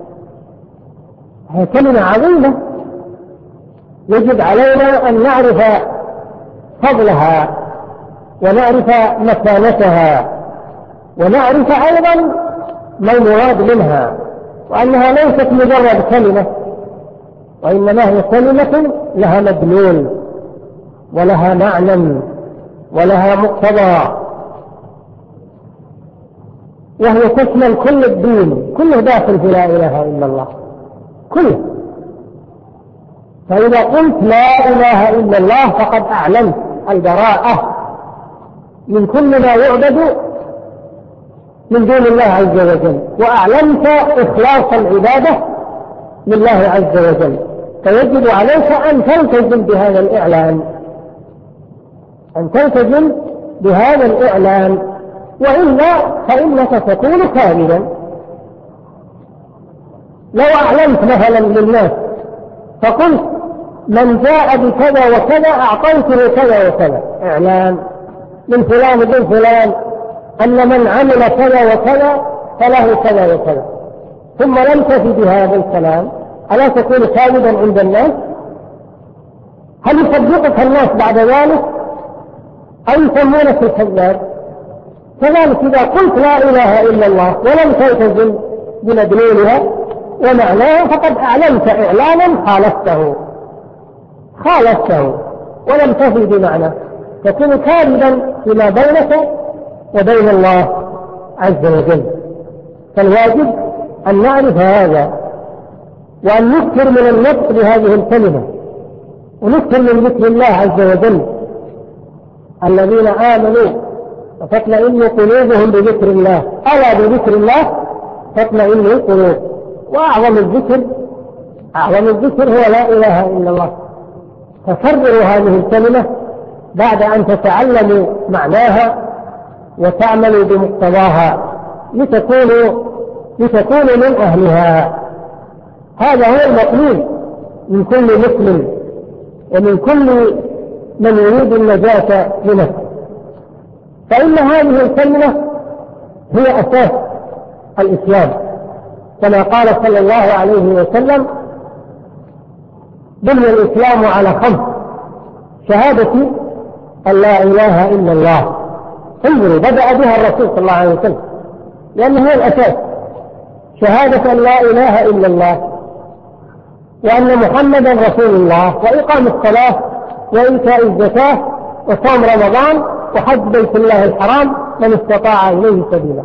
هي كلمة عظيمة يجب علينا أن نعرف فضلها ونعرف مكانتها ونعرف أيضا ما المراد منها، وأنها ليست مجرد كلمة، وإنما هي كلمة لها مدلول ولها معنى ولها مقتضى، وهي تشمل كل الدين، كله داخل في لا إله إلا الله كله. فإذا قلت لا إله إلا الله فقد أعلنت البراءة من كل ما يعبد من دون الله عز وجل، وأعلنت إخلاص العبادة لله عز وجل. فيجب عليك أن تلتزم بهذا الإعلان، وإلا فإنك تكون كاذبا. لو أعلمت مثلا للناس فقلت من جاء بكذا وكذا أعطيته كذا وكذا، إعلان من فلان بن فلان أن من عمل كذا وكذا فله كذا وكذا، ثم لم تفي بهذا الكلام، ألا تكون كاذبا عند الناس؟ هل يصدقك الناس بعد ذلك أو يسمونك الكذاب؟ كذلك إذا قلت لا إله إلا الله ولم تلتزم بمدلولها ومعناه فقد أعلنت إعلانا خالفته ولم تفي بمعنى، تكون كاذبا فيما بينك وبين الله عز وجل. فالواجب أن نعرف هذا وأن نكثر من النطق بهذه الكلمة ونكثر من ذكر الله عز وجل. الذين آمنوا وتطمئن قلوبهم بذكر الله، ألا بذكر الله تطمئن القلوب. وأعظم الذكر هو لا إله إلا الله. فكرروا هذه الكلمة بعد أن تتعلموا معناها وتعملوا بمقتضاها لتكونوا من أهلها. هذا هو المطلوب من كل مسلم ومن كل من يريد النجاة لنفسه، فإن هذه الكلمة هي أساس الإسلام، كما قال صلى الله عليه وسلم: بني الإسلام على 5: شهادة أن لا إله إلا الله. انظروا، بدأ بها الرسول صلى الله عليه وسلم لأنه هي الأساس، شهادة أن لا إله إلا الله وأن محمدا رسول الله، وإقام الصلاة وإيتاء الزكاة وصوم رمضان وحج بيت الله الحرام من استطاع إليه سبيلا.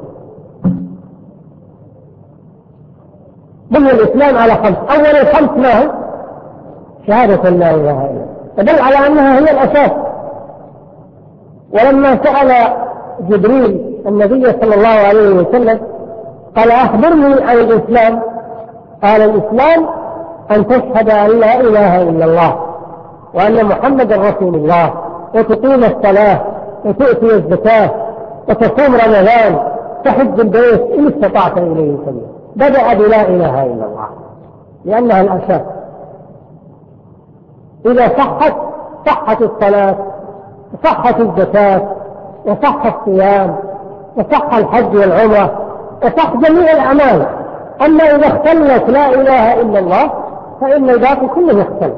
بني الإسلام على 5: أول 5 ما هو؟ شهادة لا إله إلا الله، تدل على أنها هي الأساس. ولما سأل جبريل النبي صلى الله عليه وسلم قال: أخبرني عن الإسلام، قال: الإسلام أن تشهد أن لا إله إلا الله وأن محمدا رسول الله، وتقيم الصلاة وتؤتي الزكاة وتصوم رمضان تحج البيت إن استطعت إليه سبيلا. بدأ بلا إله إلا الله لأنها الأساس. إذا صحت الصلاة وصحت الزكاة وصح الصيام وصح الحج والعمرة وصح جميع الأعمال. أما إذا اختلت لا إله إلا الله فإن الباقي كله يختلف.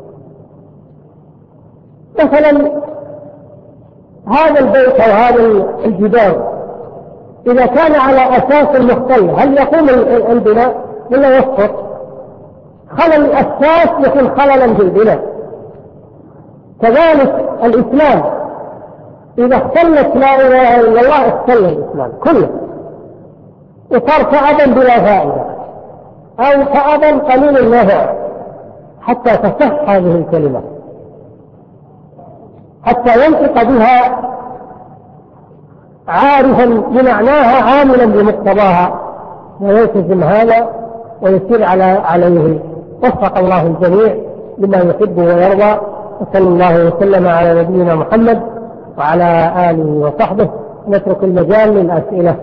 مثلا هذا البيت أو هذا الجدار إذا كان على أساس مختل هل يقوم البناء ولا يسقط؟ خلل الأساس يكون خللا في البناء. كذلك الإسلام إذا اختلت لا إله إلا الله اختل الإسلام كله وصار كأبا بلا فائدة أو كأبا قليل النفع حتى تصح هذه الكلمة، حتى ينطق بها عارفا بمعناها عاملا بمقتضاها ويلتزم هذا ويسير عليه. وفق الله الجميع لما يحب ويرضى، وصلى الله وسلم على نبينا محمد وعلى آله وصحبه. نترك المجال للأسئلة.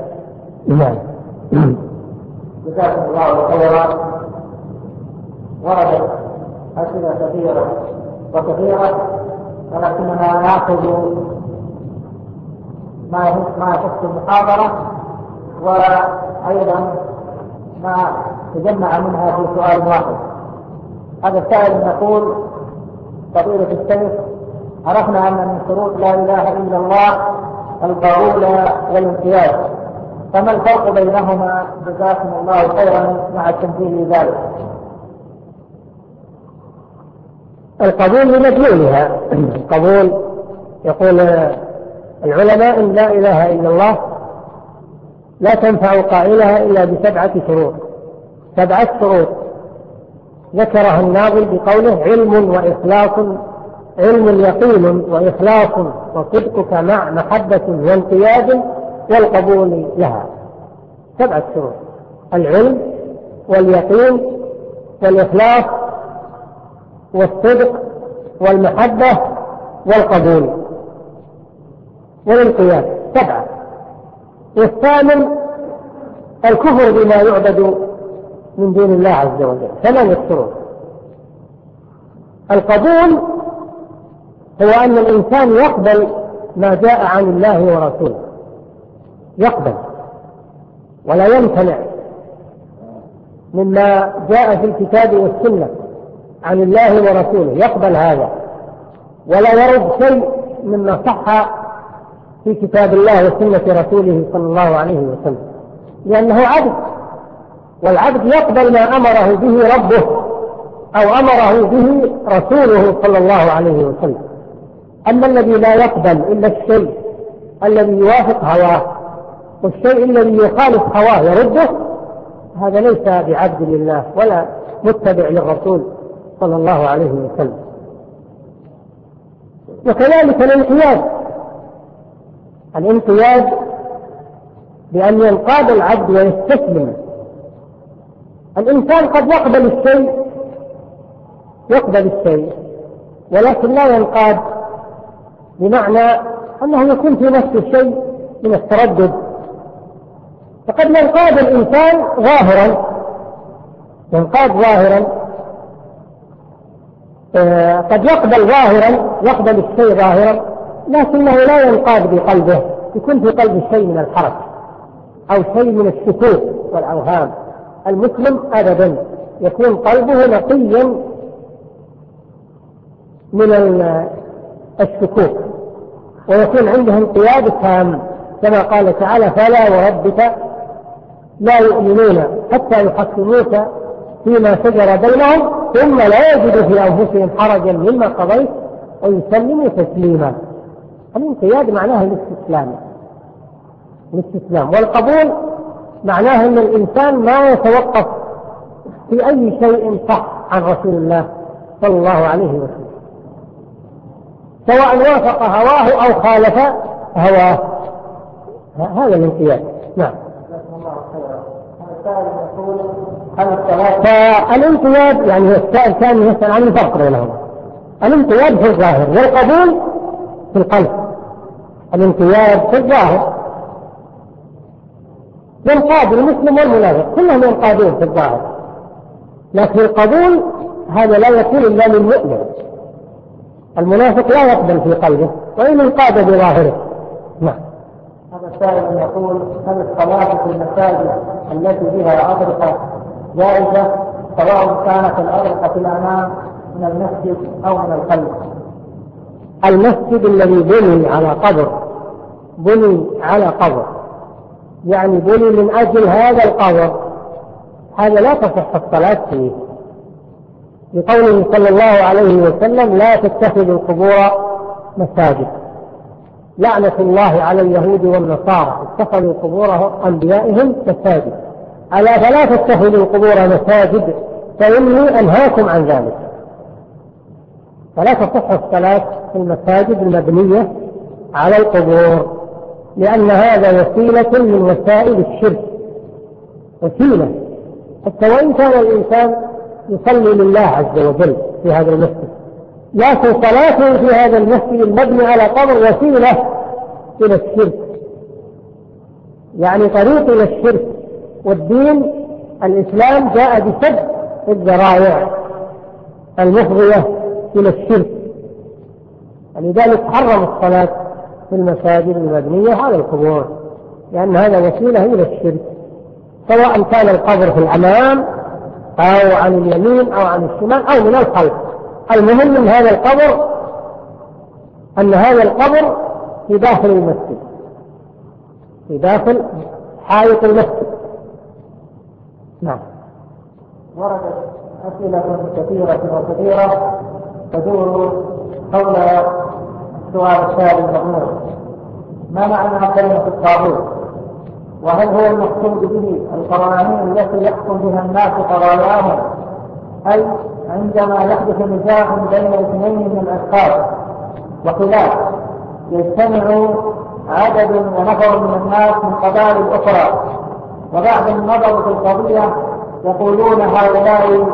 جزاكم الله خيرا. وردت أسئلة كثيرة ولكننا نأخذ ما يخص المحاضرة وأيضا ما تجمع منها في سؤال واحد. هذا السائل يقول: فضيلة الشيخ، عرفنا أن من شروط لا إله إلا الله القبول والانقياد، فما الفرق بينهما؟ جزاكم الله خيرا مع التنبيه لذلك. القبول بمدلولها. القبول يقول العلماء إن لا إله إلا الله لا تنفع قائلها إلا ب7 شروط. 7 شروط ذكرها الناظم بقوله: علم وإخلاص، علم يقين وإخلاص وصدقك مع محبة وانقياد والقبول لها. 7 شروط: العلم واليقين والإخلاص والصدق والمحبة والقبول والانقياد. 7. والثامن الكفر بما يعبد من دون الله عز وجل. 8 شروط. القبول هو أن الإنسان يقبل ما جاء عن الله ورسوله، يقبل ولا يمتنع مما جاء في الكتاب والسنة عن الله ورسوله، يقبل هذا ولا يرد شيء مما صح في كتاب الله وسنة رسوله صلى الله عليه وسلم، لأنه عبد، والعبد يقبل ما أمره به ربه أو أمره به رسوله صلى الله عليه وسلم. أما الذي لا يقبل إلا الشيء الذي يوافق هواه والشيء الذي يخالف هواه يرده، هذا ليس بعبد لله ولا متبع للرسول صلى الله عليه وسلم. وكذلك الانقياد بأن ينقاد العبد ويستسلم. الإنسان قد يقبل الشيء ولكن لا ينقاد، بمعنى أنه يكون في نفس الشيء من التردد. فقد ينقاد الإنسان ظاهرا، قد يقبل الشيء ظاهرا، لكنه لا ينقاد بقلبه، يكون في قلبه شيء من الحرج أو شيء من الشكوك والأوهام. المسلم أبدا يكون قلبه نقيا من الشكوك ويكون عنده انقياد تام، كما قال تعالى: فلا وربك لا يؤمنون حتى يحكموك فيما شجر بينهم ثم لا يجدوا في أنفسهم حرجا مما قضيت ويسلموا تسليما. الانقياد معناه الاستسلام، والقبول معناه أن الإنسان ما يتوقف في أي شيء صح عن رسول الله صلى الله عليه وسلم، سواء وافق هواه أو خالف هواه. هذا الانقياد. نعم. فالانقياد يعني السائل كان يسأل عن الفرق بينهما. الانقياد في الظاهر والقبول في القلب. الانقياد في الظاهر ينقاد المسلم والمنافق كلهم ينقادون في الظاهر، لكن القبول هذا لا يكون إلا للمؤمن. المنافق لا يقبل في قلبه وإن انقاد بظاهره. نعم. هذا السائل يقول: هل الصلاة في المساجد التي بها أغرقة جائزة سواء كانت الأغرقة في الأمام من المسجد أو من الخلف؟ المسجد الذي بني على قبر يعني بني من أجل هذا القبر، هذا لا تصح الصلاة فيه، لقوله صلى الله عليه وسلم: لا تتخذوا القبور مساجد، لعنة الله على اليهود والنصارى اتخذوا قبور أنبيائهم مساجد، ألا فلا تتخذوا القبور مساجد فإني أنهاكم عن ذلك. فلا تصح الصلاة في المساجد المبنية على القبور، لأن هذا وسيلة من وسائل الشرك، وسيلة حتى وإن كان الإنسان يصلي لله عز وجل في هذا المسجد، لكن صلاته في هذا المسجد المبني على قبر وسيلة إلى الشرك، يعني طريق إلى الشرك. والدين الإسلام جاء بسد الذرائع المفضية إلى الشرك، لذلك حرم الصلاة في المساجد المبنية على القبور، لأن هذا وسيلة إلى الشرك، سواء كان القبر في الأمام أو عن اليمين أو عن الشمال أو من الخلف. المهم من هذا القبر أن هذا القبر في داخل المسجد، في داخل حائط المسجد. نعم. وردت أسئلة كثيرة تدور حول سؤال السائل المأمور: ما معنى كلمة الطاغوت؟ وهل هو المقصود به القوانين التي يحكم بها الناس قضاياهم، أي عندما يحدث نزاع بين اثنين من الأشخاص وخلاف يجتمع عدد ونفر من الناس من قبائل أخرى، وبعد النظر في القضية يقولون هؤلاء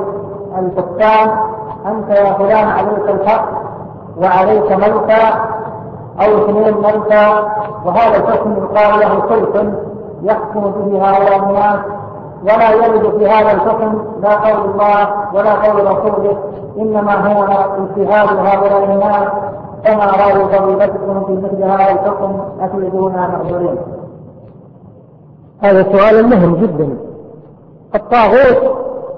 الحكام: أنت يا فلان عليك الحق وعليك ملك، أو اثنين ملكا، وهذا الحكم يقال له سلطا يحكم به هؤلاء الناس، ولا يرد في هذا الحكم لا قول الله ولا قول رسوله، إنما هو اجتهاد هؤلاء الناس كما رأوا فضيلتكم في مثل هذا الحكم أتريدون معذورين. هذا سؤال مهم جدا. الطاغوت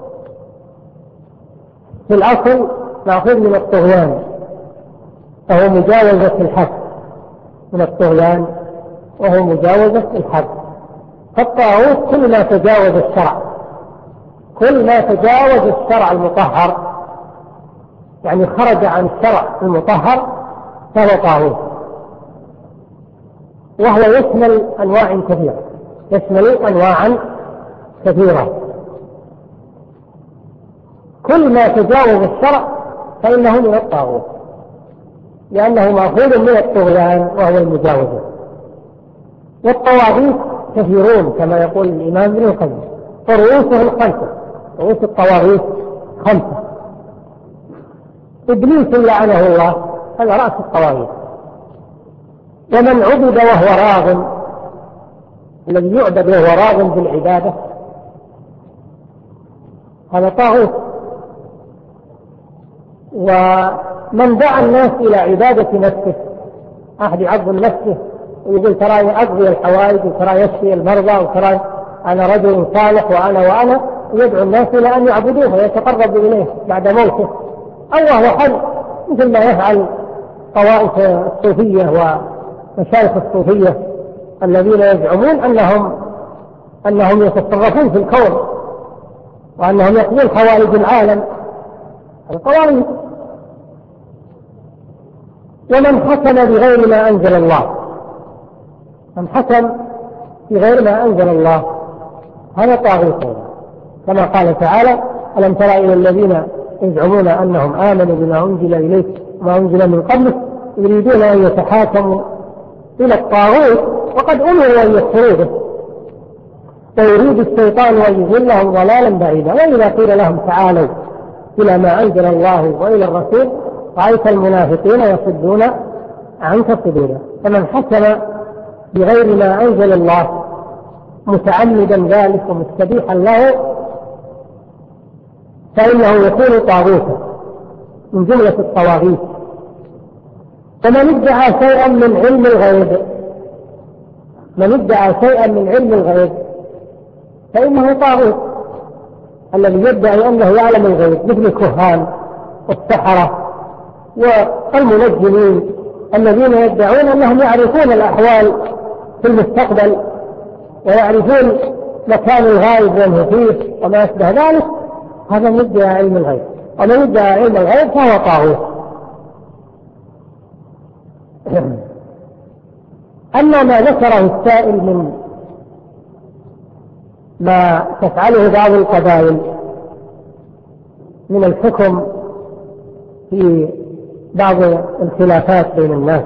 في الأصل مأخوذ من الطغيان، وهو مجاوزة الحد، من الطغيان وهو مجاوزة الحد. فالطاغوت كل ما تجاوز الشرع، كل ما تجاوز الشرع المطهر، يعني خرج عن الشرع المطهر فهو طاغوت، وهو يشمل أنواع كثيرة، يشمل أنواعا كثيرة. كل ما تجاوز الشرع فإنه من الطاغوت، لأنه مأخوذ من الطغيان وهو المجاوزة. والطواغيت كثيرون كما يقول الإمام ابن القيم، فرؤوسهم 5، رؤوس الطواغيت 5. إبليس لعنه الله هذا رأس الطواغيت، ومن عبد وهو راغب، الذي يعبد وهو راغب بالعبادة هذا طاغوت. ومن دعا الناس إلى عبادة نفسه، أحد يعظم نفسه ويقول ترى أقضي الحوائج وترى يشفي المرضى وترى أنا رجل صالح وأنا يدعو الناس إلى أن يعبدوه ويتقربوا إليه بعد موته، الله حل، مثل ما يفعل طوائف الصوفية ومشايخ الصوفية الذين يزعمون أنهم يتصرفون في الكون وأنهم يقضون حوائج العالم. القوانين. ومن حكم بغير ما أنزل الله، من حكم بغير ما أنزل الله هذا طاغوت، كما قال تعالى ألم تر إلى الذين يزعمون أنهم آمنوا بما أنزل إليك وما أنزل من قبلك يريدون أن يتحاكموا إلى الطاغوت وقد أمروا أن يكفروا به، ويريد الشيطان أن يضلهم ضلالا بعيدا. وإذا قيل لهم تعالوا إلى ما أنزل الله وإلى الرسول رأيت المنافقين يصدون عنك صدورا. فمن حكم بغير ما أنزل الله متعمدا ذلك ومستبيحا له فإنه يكون طاغوتا من جملة الطواغيت. فمن ادعى شيئا من علم الغيب، من ادعى شيئا من علم الغيب فإنه طاغوت، الذي يدعي أنه يعلم الغيب مثل الكهان والسحرة والمنجمين الذين يدعون أنهم يعرفون الأحوال في المستقبل ويعرفون مكان الغائب وانه فيه وما أشبه ذلك، هذا يدعي علم الغيب. ومن يدعي علم الغيب فهو طاغوت. أما ما ذكره السائل من ما تفعله بعض القبائل من الحكم في بعض الخلافات بين الناس،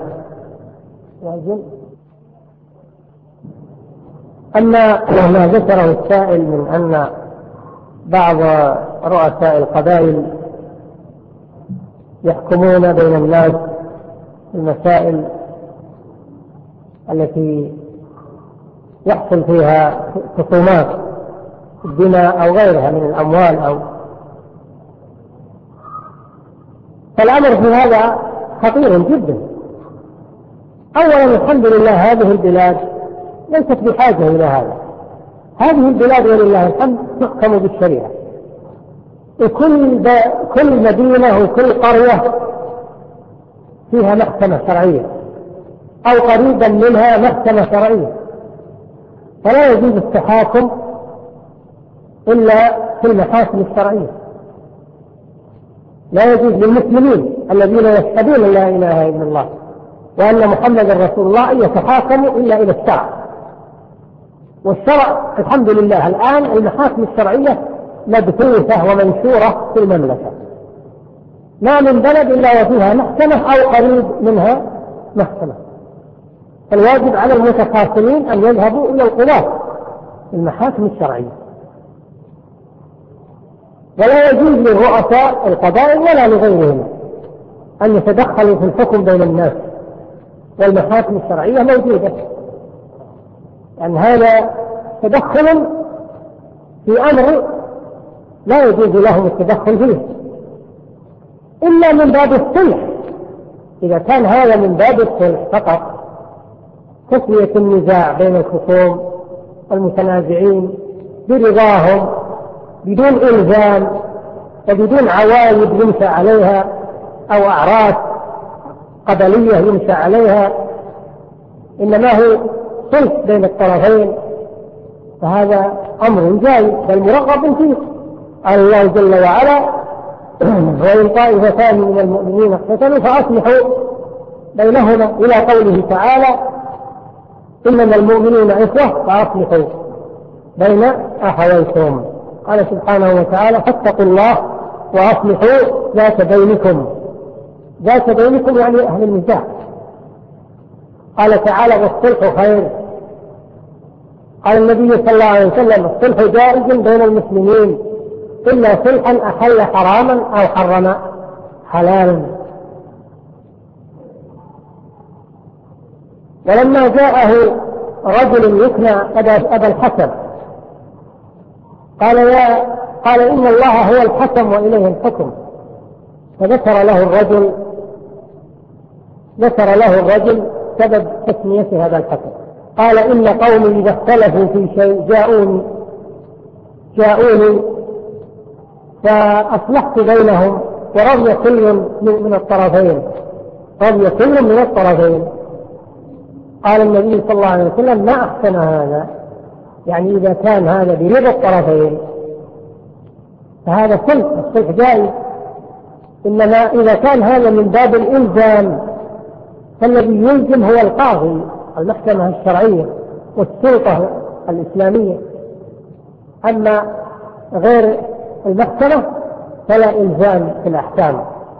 أما ما ذكره السائل من أن بعض رؤساء القبائل يحكمون بين الناس المسائل التي يحصل فيها خصومات الدماء أو غيرها من الأموال فالأمر في هذا خطير جدا. أولا الحمد لله هذه البلاد ليست بحاجة إلى هذا، هذه البلاد ولله الحمد تحكم بالشريعة، كل مدينة وكل قرية فيها محكمة شرعية أو قريبا منها محكمة شرعية، فلا يجوز التحاكم إلا في المحاكم الشرعية. لا يجوز للمسلمين الذين يشهدون أن لا إله إلا الله وأن محمد رسول الله أن يتحاكموا إلا إلى الشرع. والشرع الحمد لله الآن المحاكم الشرعية مبثوثة ومنشورة في المملكة، ما من بلد إلا وفيها محكمة أو قريب منها محكمة. فالواجب على المتخاصمين أن يذهبوا إلى القضاة المحاكم الشرعية، ولا يجوز للرؤساء القبائل ولا لغيرهم أن يتدخلوا في الحكم بين الناس والمحاكم الشرعية موجودة، يعني هذا تدخل في أمر لا يجوز لهم التدخل فيه إلا من باب الصلح. إذا كان هذا من باب الصلح فقط، تسوية النزاع بين الخصوم والمتنازعين برضاهم بدون إلزام وبدون عوايد يمشى عليها أو أعراس قبلية يمشى عليها، إنما هو صلح بين الطرفين، فهذا أمر جائز بل مرغب فيه. قال الله جل وعلا: وإن طائفتان من المؤمنين اقتتلوا فأصلحوا بينهما، إلى قوله تعالى: إنما المؤمنون إخوة فأصلحوا بين أخويكم. قال سبحانه وتعالى: فاتقوا الله وأصلحوا ذات بينكم. ذات بينكم يعني أهل النزاع. قال تعالى: والصلح خير. قال النبي صلى الله عليه وسلم: الصلح جائز بين المسلمين إلا صلحا أحل حراما أو حرم حلالا. ولما جاءه رجل يكنى أبا الحسن قال إن الله هو الحكم وإليه الحكم، فذكر له الرجل سبب تسميته هذا الحكم. قال: إن قومي إذا اختلفوا في شيء جاءوني فأصلحت بينهم ورضي كل من الطرفين. قال النبي صلى الله عليه وسلم: ما أحسن هذا، يعني إذا كان هذا برضا الطرفين فهذا الصلح جائز. إنما إذا كان هذا من باب الإلزام فالذي يلزم هو القاضي، المحكمة الشرعية والسلطة الإسلامية. أما غير المحكمة فلا إلزام في الأحكام.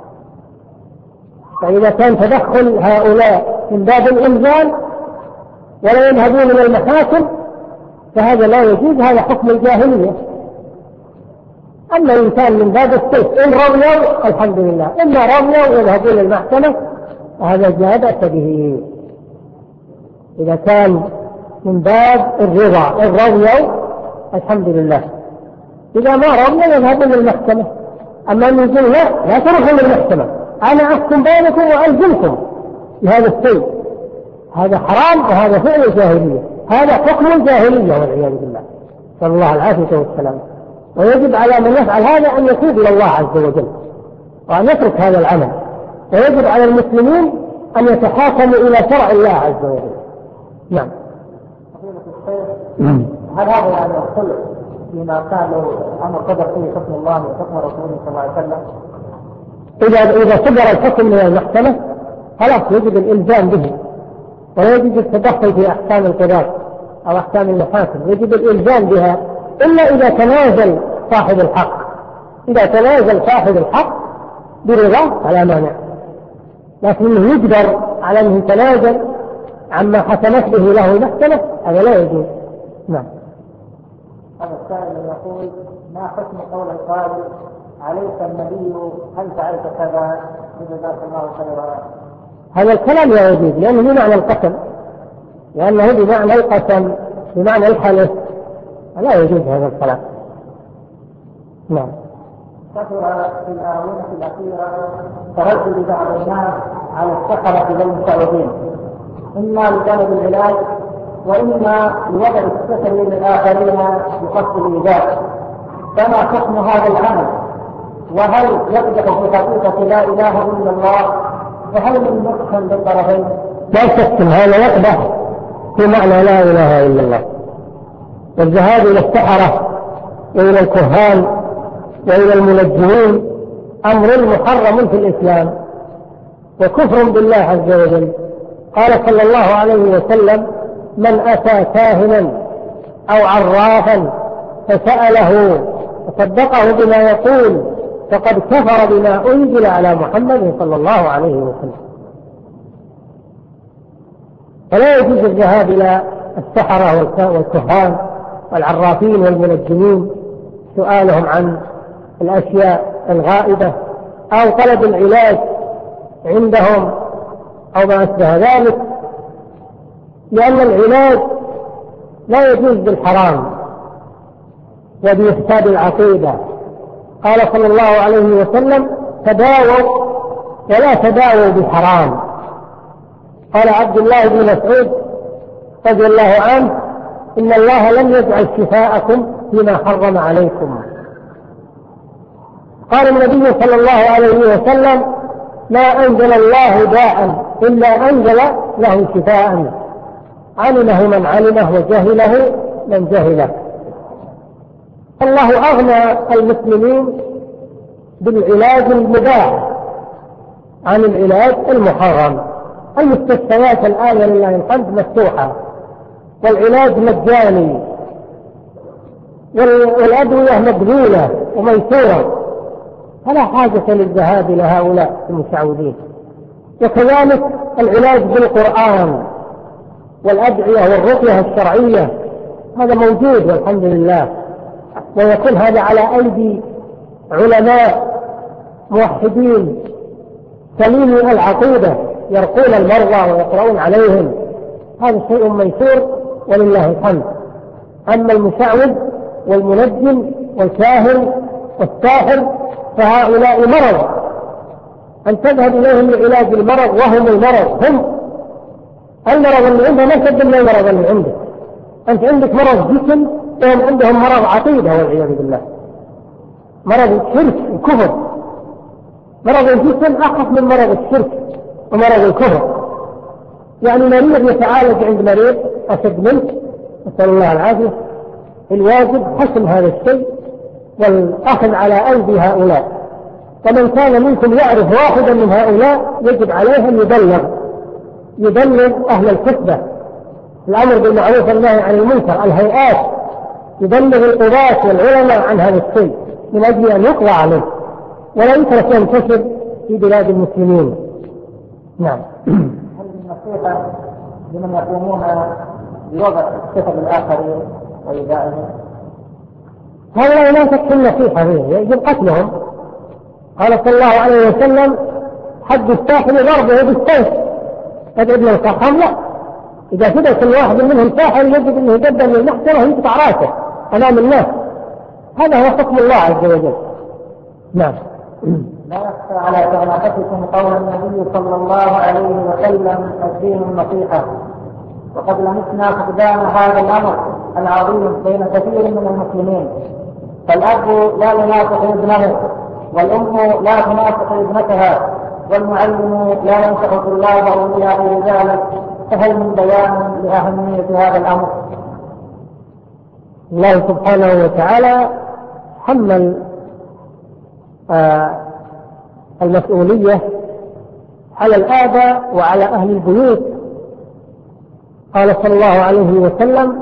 فإذا كان تدخل هؤلاء من باب الإلزام ولا يذهبون إلى المحاكم فهذا لا يجوز، هذا حكم الجاهلية. أما إن كان من باب الصلح إن رضيوا الحمد لله، إما رضيوا يذهبون إلى المحكمة وهذا لا بأس به. إذا كان من باب الرضا إن رضيوا الحمد لله، إذا ما رضيوا يذهبون إلى المحكمة. أما أن يقول لا تروحوا للمحكمة، أنا أحكم بينكم وألزمكم بهذا الشيء، هذا حرام وهذا فعل جاهلية، هذا حكم الجاهلية والعياذ بالله، صلى الله العافية والسلام. ويجب على من يفعل هذا أن يتوب إلى الله عز وجل وأن يترك هذا العمل، ويجب على المسلمين أن يتحاكموا إلى شرع الله عز وجل. نعم. هل هذا يعني الصلح فيما كان له أمر قدر فيه حكم الله وحكم رسوله صلى الله عليه وسلم؟ إذا صدر الحكم من المحكمة خلاص يجب الإلزام به، ولا يجب التدخل في أحكام القضاة أو أحكام المحاكم، يجب الإلزام بها إلا إذا تنازل صاحب الحق. إذا تنازل صاحب الحق برضاه فلا مانع، لكنه يجبر على أنه يتنازل عما حكمت به له المحكمة، هذا لا يجوز. نعم. هذا السائل يقول: ما حكم قول القائل: عليك النبي هل فعلت كذا جزاك الله خيرا؟ هذا الكلام لا يجوز، لأنه بمعنى القسم، لأنه بمعنى القسم بمعنى الحلف، لا يجوز هذا الكلام. نعم. كثر في الآونة الأخيرة تردد بعض الناس على السحرة والمشعوذين، إما لطلب العلاج وإما لوضع السحر للآخرين بقصد الإيذاء، فما حكم هذا العمل؟ وهل يقدح في حقيقة لا إله إلا الله؟ وهل من مقسم بالطرفين؟ لا شك هذا يقدح في معنى لا إله إلا الله. والذهاب إلى السحرة وإلى الكهان وإلى المنجمين أمر محرم في الإسلام وكفر بالله عز وجل. قال صلى الله عليه وسلم: من أتى كاهنا أو عرافا فسأله وصدقه بما يقول فقد كفر بما أنزل على محمد صلى الله عليه وسلم. فلا يجوز الذهاب إلى السحرة والكهان والعرافين والمنجمين سؤالهم عن الأشياء الغائبة أو طلب العلاج عندهم أو ما أشبه ذلك، لأن العلاج لا يجوز بالحرام وبإفساد العقيدة. قال صلى الله عليه وسلم: تداووا ولا تداووا بحرام. قال عبد الله بن مسعود رضي الله عنه: إن الله لم يجعل شفاءكم فيما حرم عليكم. قال النبي صلى الله عليه وسلم: ما أنزل الله داء إلا أنزل له شفاء، علمه من علمه وجهله من جهله. الله أغنى المسلمين بالعلاج المباح عن العلاج المحرم. المستشفيات الآن لله الحمد مفتوحة، والعلاج مجاني، والأدوية مبذولة وميسورة، فلا حاجة للذهاب إلى هؤلاء المشعوذين. وكذلك العلاج بالقرآن والأدعية والرقية الشرعية، هذا موجود والحمد لله، ويكون هذا على أيدي علماء موحدين سليمي العقيدة يرقون المرضى ويقرؤون عليهم، هذا شيء ميسور ولله الحمد. أما المشعوذ والمنجم والكاهن والساحر فهؤلاء مرض، أن تذهب إليهم لعلاج المرض وهم المرض، هم المرض اللي عنده ما شد من المرض اللي عنده. أنت عندك مرض جسم وهم عندهم مرض عقيدة والعياذ بالله، مرض الشرك الكفر. مرض الجسم أخف من مرض الشرك ومرض الكفر. يعني مريض يتعالج عند مريض أشد منه، نسأل الله العافية. الواجب حسم هذا الشيء والأخذ على أيدي هؤلاء، ومن كان منكم يعرف واحدا من هؤلاء يجب عليه أن يبلغ أهل الكتبة، الأمر بالمعروف والنهي عن المنكر، الهيئات، يبلغ القضاة والعلماء عن هذا الشيء من أجل أن يقضى عليه ولا يترك ينتشر في بلاد المسلمين. نعم. هل النصيحة لمن يقومون بوضع الصفة للآخرين وإيذائهم؟ هذا لا تكفي النصيحة فيه، يجب قتلهم. قال صلى الله عليه وسلم: حد الساحر ضربه بالسيف. يجب له صحهم؟ لا، إذا كده كل واحد منهم ساحر يجب أنه يقدم للمحكمة ويقطع راسه أمام الناس. هذا هو حكم الله عز وجل. نعم. لا يخفى على تعليقاتكم قول النبي صلى الله عليه وسلم: الدين النصيحة. وقد لمسنا فقدان هذا الأمر العظيم بين كثير من المسلمين، فالأب لا يناصح ابنه، والأم لا تناصح ابنتها، والمعلم لا ينصح طلابه إلى غير ذلك. فهل من بيان لأهمية هذا الأمر؟ الله سبحانه وتعالى حمل المسؤولية على الآباء وعلى أهل البيوت. قال صلى الله عليه وسلم: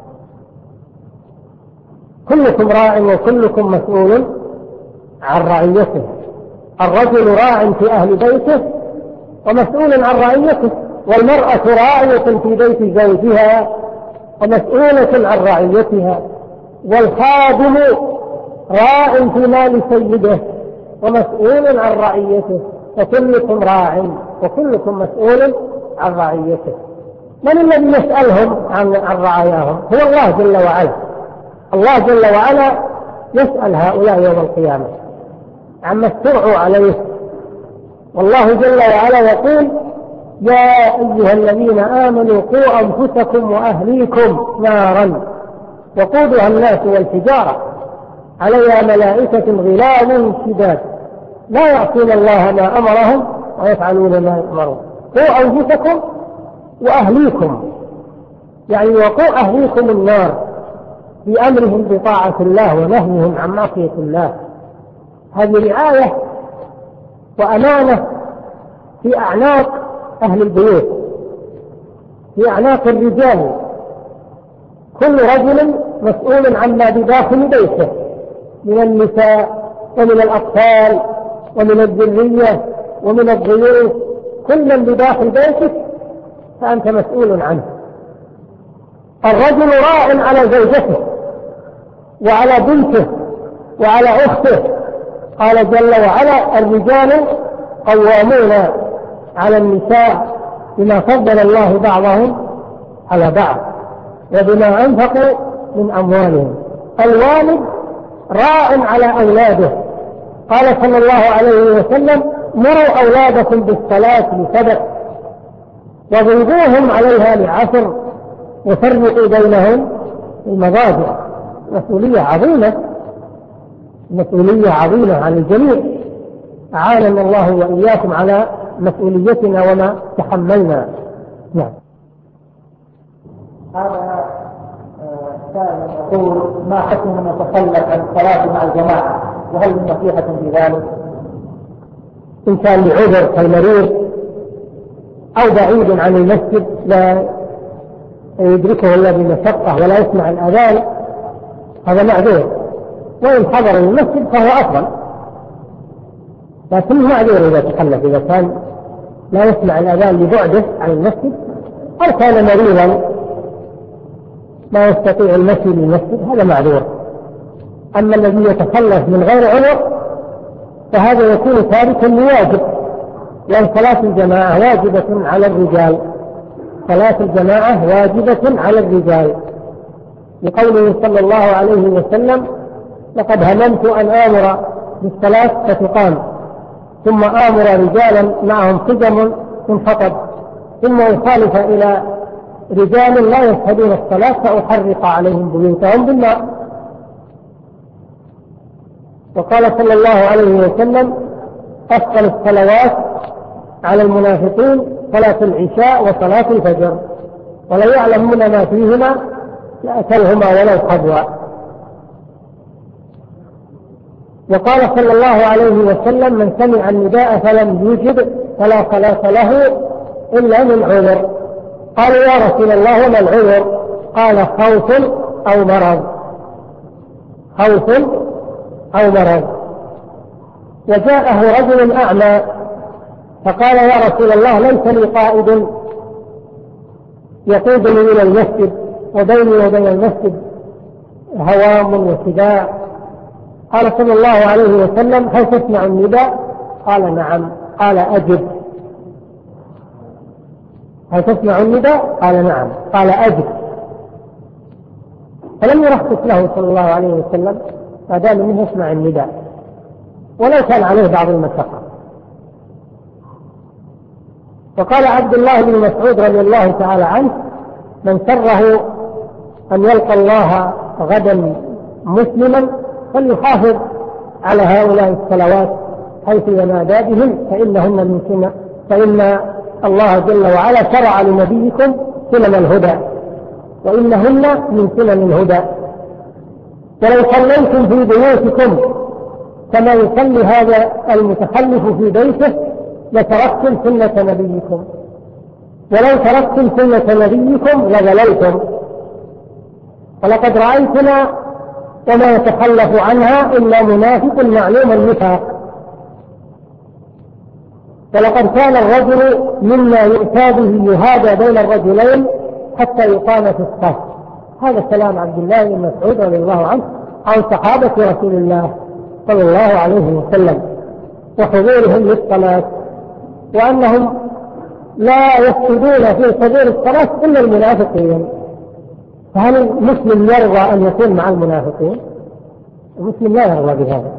كلكم راع وكلكم مسؤول عن رعيته. الرجل راع في أهل بيته ومسؤول عن رعيته، والمرأة راعية في بيت زوجها ومسؤولة عن رعيتها، والخادم راع في مال سيده ومسؤول عن رعيته، وكلكم راع وكلكم مسؤول عن رعيته. من الذي يسألهم عن رعاياهم؟ هو الله جل وعلا. الله جل وعلا يسأل هؤلاء يوم القيامة عما استرعوا عليه. والله جل وعلا يقول: يا أيها الذين آمنوا قوا أنفسكم وأهليكم نارا وقودها الناس والحجارة عليها ملائكة غلاظ شداد لا يعصون الله ما أمرهم ويفعلون ما يؤمرون. قوا أنفسكم وأهليكم، يعني وقوا أهليكم النار بأمرهم بطاعة الله ونهيهم عن معصية الله. هذه رعاية وأمانة في أعناق أهل البيوت، في أعناق الرجال. كل رجل مسؤول عما بداخل بيته من النساء ومن الأطفال ومن الذرية ومن الضيوف، كل من بداخل بيتك فأنت مسؤول عنه. الرجل راع على زوجته وعلى بنته وعلى أخته. قال جل وعلا: الرجال قوامون على النساء بما فضل الله بعضهم على بعض وبما أنفقوا من أموالهم. الوالد راع على أولاده. قال صلى الله عليه وسلم: مروا أولادكم بالصلاة لسبع وضربوهم عليها لعشر وفرقوا بينهم في المضاجع. مسؤولية عظيمة، مسؤولية عظيمة عن الجميع. أعاننا الله وإياكم على مسؤوليتنا وما تحملنا. نعم. هذا سائل يقول: ما حكم من يتخلف عن الصلاة مع الجماعة، وهل من نصيحة في ذلك؟ إن كان لعذر كالمريض أو بعيد عن المسجد لا يدركه إلا بمشقة ولا يسمع الأذان، هذا معذور. وإن حضر المسجد فهو أفضل، لكنه معذور إذا تخلف، إذا كان لا يسمع الأذان لبعده عن المسجد أو كان مريضا لا يستطيع المشي للمسجد، هذا معذور. أما الذي يتخلف من غير عذر فهذا يكون تاركا لواجب، لأن صلاة الجماعة واجبة على الرجال. صلاة الجماعة واجبة على الرجال، لقوله صلى الله عليه وسلم: لقد هممت أن آمر بالصلاة فتقام، ثم آمر رجالا معهم خدم من حطب، ثم يخالف إلى رجال لا يشهدون الصلاة فأحرق عليهم بيوتهم بالنار. وقال صلى الله عليه وسلم: أثقل الصلوات على المنافقين صلاة العشاء وصلاة الفجر، ولو يعلمون ما فيهما لأكلهما ولو حبوا. وقال صلى الله عليه وسلم: من سمع النداء فلم يجب فلا صلاة له إلا من عذر. قالوا: يا رسول الله وما العذر؟ قال: خوف أو مرض. خوف أو مرض. وجاءه رجل أعمى فقال: يا رسول الله ليس لي قائد يقودني إلى المسجد وبيني وبين المسجد هوام وسباع. قال صلى الله عليه وسلم: هل تسمع النداء؟ قال: نعم. قال: أجب. هل تسمع النداء؟ قال: نعم. قال: أجب. فلم يرخص له صلى الله عليه وسلم ما دام منه يسمع النداء ولو كان عليه بعض المشقة. وقال عبد الله بن مسعود رضي الله تعالى عنه: من سره أن يلقى الله غدا مسلما فليحافظ على هؤلاء الصلوات حيث ينادى بهم فإنهن من سنن، فإن الله جل وعلا شرع لنبيكم سنن الهدى وإنهن من سنن الهدى. ولو صليتم في بيوتكم كما يصلي هذا المتخلف في بيته لتركتم سنة نبيكم، ولو تركتم سنة نبيكم لضللتم. ولقد رأيتنا وما يتخلف عنها إلا منافق معلوم النفاق. ولقد كان الرجل مما يؤتى به يهادى بين الرجلين حتى يقام في الصف. هذا كلام عبد الله بن مسعود رضي الله عنه عن صحابة رسول الله صلى الله عليه وسلم وحضورهم للصلاة، وأنهم لا يفقدون في حضور الصلاة إلا المنافقين. فهل المسلم يرضى أن يكون مع المنافقين؟ المسلم لا يرضى بهذا.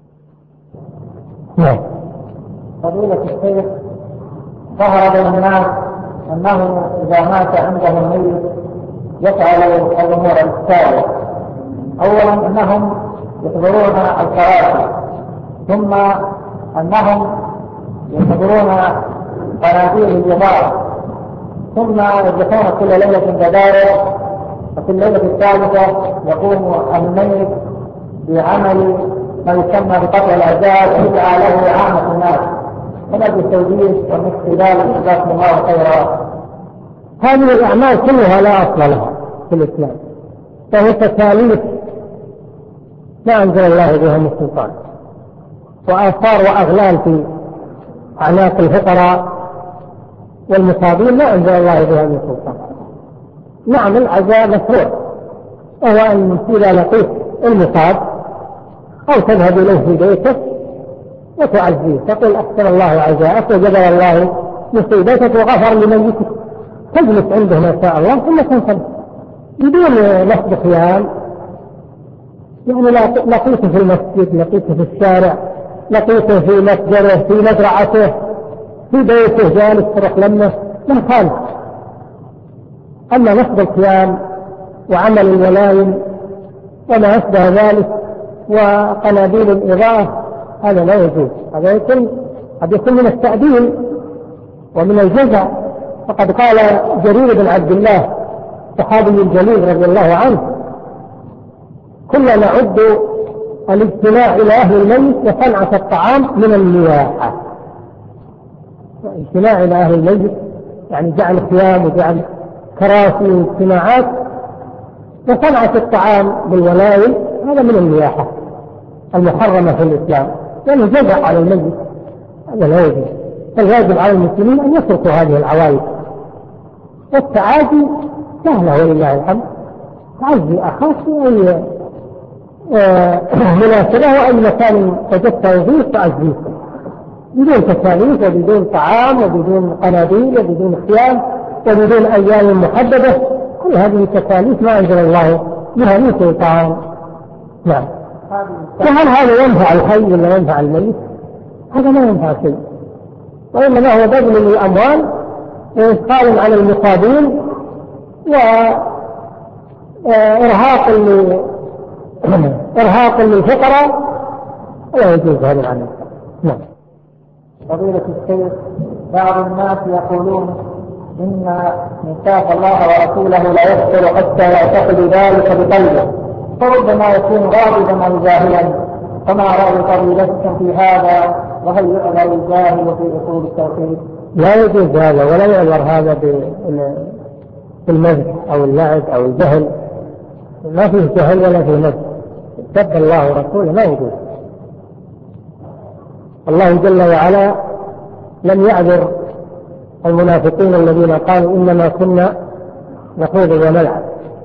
نعم. فضيلة الشيخ، ظهر بين الناس أنه إذا مات عنده الميت يفعل الأمور التالية: أولا أنهم يحضرون الكراسي، ثم أنهم يحضرون قناديل الجبار، ثم يجلسون كل ليلة بدائر، وفي الليلة الثالثة يقوم الميت بعمل ما يسمى بقطع الأعداد ويدعى له عامة الناس. هنا بالتوجيه ومثل ذلك جزاكم الله خيرا. هذه الأعمال كلها لا أصل لها في الإسلام، فهي تكاليف ما أنزل الله بها من سلطان، وآثار وأغلال في أعناق الفقراء والمصابين ما أنزل الله بها من سلطان. نعم العزاء مشروع، وهو أن إذا لقيت المصاب أو تذهب إليه في بيته وتعزيه، تقول: أحسن الله عزاءك وجبر الله مصيبتك وغفر لميتك، تجلس عنده ما شاء الله ثم تنصرف بدون نصب خيام. يعني لقيته في المسجد، لقيته في الشارع، لقيته في مسجده، في مزرعته، في بيته جالس تروح لمه، لا خالف. أما نصب الخيام وعمل الولايم وما أشبه ذلك وقناديل الإضاءة هذا لا يجوز. هذا يكون من التأديب ومن الجزع. فقد قال جرير بن عبد الله صحابي الجليل رضي الله عنه: كنا نعد الاجتماع إلى أهل الميت وصنعة الطعام من النياحة. الاجتماع إلى أهل الميت يعني جعل خيام وجعل كراسي واجتماعات، وصنعة الطعام بالولايم هذا من النياحة المحرمة في الإسلام، يعني جزع على الميت، هذا لا يجوز. فالواجب على المسلمين أن يتركوا هذه العوائد. والتعازي سهلة ولله الحمد، تعزي أخاك في أي مناسبة وأي مكان وجدته فيه تعزيه بدون تكاليف وبدون طعام وبدون قناديل وبدون خيام وبدون أيام محددة. كل هذه تكاليف ما أنزل الله بها من سلطان. نعم. فهل هذا ينفع الحي ولا ينفع الميت؟ هذا لا ينفع شيء، وإنما هو بذل للأموال وإثقال على المقابلين وإرهاق للفقراء، ولا يجوز هذا العمل. نعم. فضيلة الشيخ، بعض الناس يقولون إن ميثاق الله ورسوله لا يغفر حتى يعتقد ذلك بقلبه، فربما يكون غاضبا أو جاهلا، فما رأي فضيلتكم في هذا؟ وهل يعذر الجاهل في أصول التوحيد؟ لا يجوز هذا، ولا يعذر هذا بالمزح أو اللعب أو الجهل. ما فيه جهل ولا فيه مزح. سب الله ورسوله لا يجوز. الله جل وعلا لم يعذر المنافقين الذين قالوا إنما كنا نخوض ونلعب.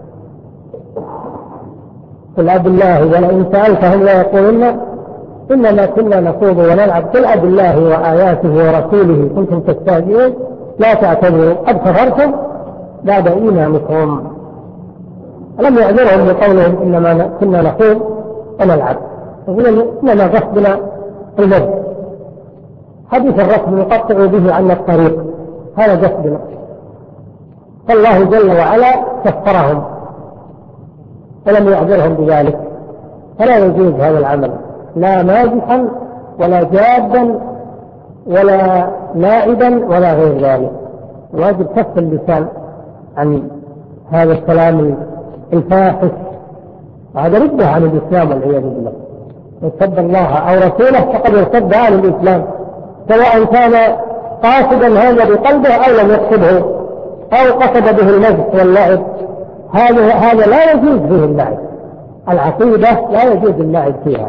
قل أب الله ولئن سألتهم لا يقولون إنما كنا نخوض ونلعب، قل أب الله وآياته ورسوله كنتم تستهزئون لا تعتذروا قد كفرتم بعد إيمانكم. لم يعذرهم بقولهم إنما كنا نخوض ونلعب، إنما قصدنا الموت. حديث الرسم يقطع به عنا الطريق، هذا قصدنا. فالله جل وعلا كفرهم ولم يعذرهم بذلك، فلا يجوز هذا العمل، لا مازحا ولا جادا ولا لاعبا ولا غير ذلك. الواجب كف اللسان عن هذا الكلام الفاحش، وهذا رده عن الإسلام والعياذ بالله. من سب الله أو رسوله فقد ارتد عن الإسلام، سواء كان قاصدا هذا بقلبه أو لم يقصده أو قصد به المزح واللعب. هذا لا يجوز فيه اللعب. العقيدة لا يجوز اللعب فيها،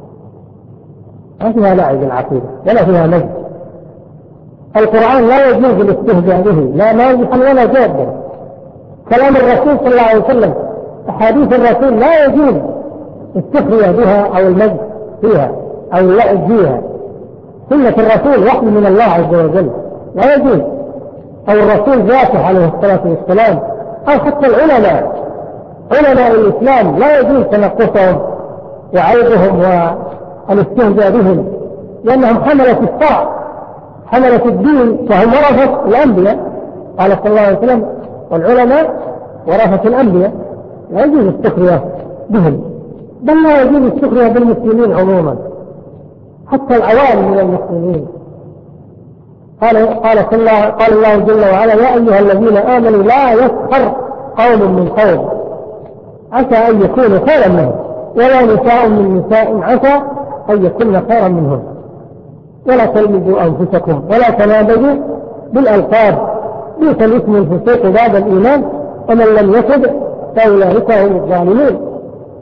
ما فيها لعب العقيدة ولا فيها مزح. القرآن لا يجوز الاستهزاء به، لا مازحا ولا جادا. كلام الرسول صلى الله عليه وسلم، أحاديث الرسول لا يجوز السخرية بها أو المزح فيها أو اللعب فيها. سنة الرسول وحي من الله عز وجل، لا يجوز. أو الرسول ذاته عليه الصلاة والسلام، أو حتى علماء الإسلام لا يجوز تنقصهم وعيبهم والاستهزاء بهم، لأنهم حملة الشرع حملة الدين وهم ورثة الأنبياء. قال صلى الله عليه وسلم: والعلماء ورثة الأنبياء. لا يجوز السخرية بهم، بل لا يجوز السخرية بالمسلمين عموما، حتى العوام من المسلمين. قال الله جل وعلا: يا أيها الذين آمنوا لا يسخر قوم من قوم عسى أن يكونوا خيرا منهم، ولا نساء من نساء عسى أن يكون خيرا منهم، ولا تلمزوا أنفسكم ولا تنابزوا بالألقاب، بئس الاسم الفسوق بعد الإيمان، ومن لم يتب فأولئك هم الظالمون.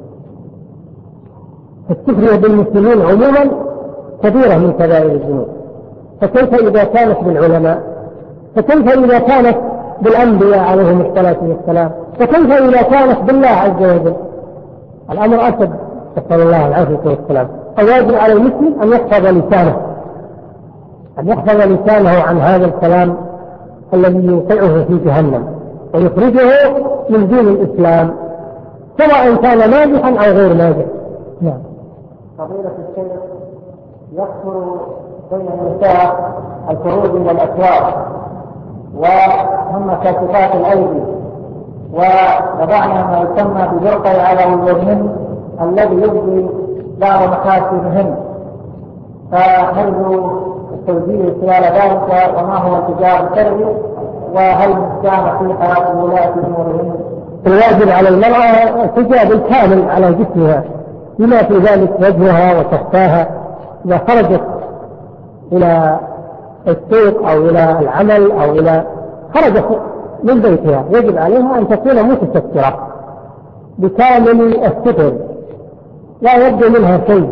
السخرية بالمسلمين عموما كبيرة من كبائر الذنوب، فكيف إذا كانت بالعلماء؟ فكيف إذا كانت بالأنبياء عليهم الصلاة والسلام؟ فكيف إذا كانت بالله عز وجل؟ الأمر أشد، نسأل الله العافية والسلام. الواجب على المسلم أن يحفظ لسانه، أن يحفظ لسانه عن هذا الكلام الذي يوقعه في جهنم ويخرجه من دين الإسلام، سواء كان ناجحا أو غير ناجح. نعم. فضيلة الشيخ، يكثر بين النساء الخروج إلى الأسواق وهم كاشفات الأيدي، ووضعنا ما يسمى ببرقع على وجوههن الذي يبدي بعض محاسنهن، فنرجو التوجيه خلال ذلك، وما هو التجار الشرعي، وهل كان في حياة ولاة أمورهن؟ الواجب على المرأة الحجاب الكامل على جسمها بما في ذلك وجهها وكفاها. إذا خرجت إلى السوق أو إلى العمل أو إلى خرجت من بيتها يجب عليها أن تكون متسترة بكامل الستر، لا يبدو منها شيء،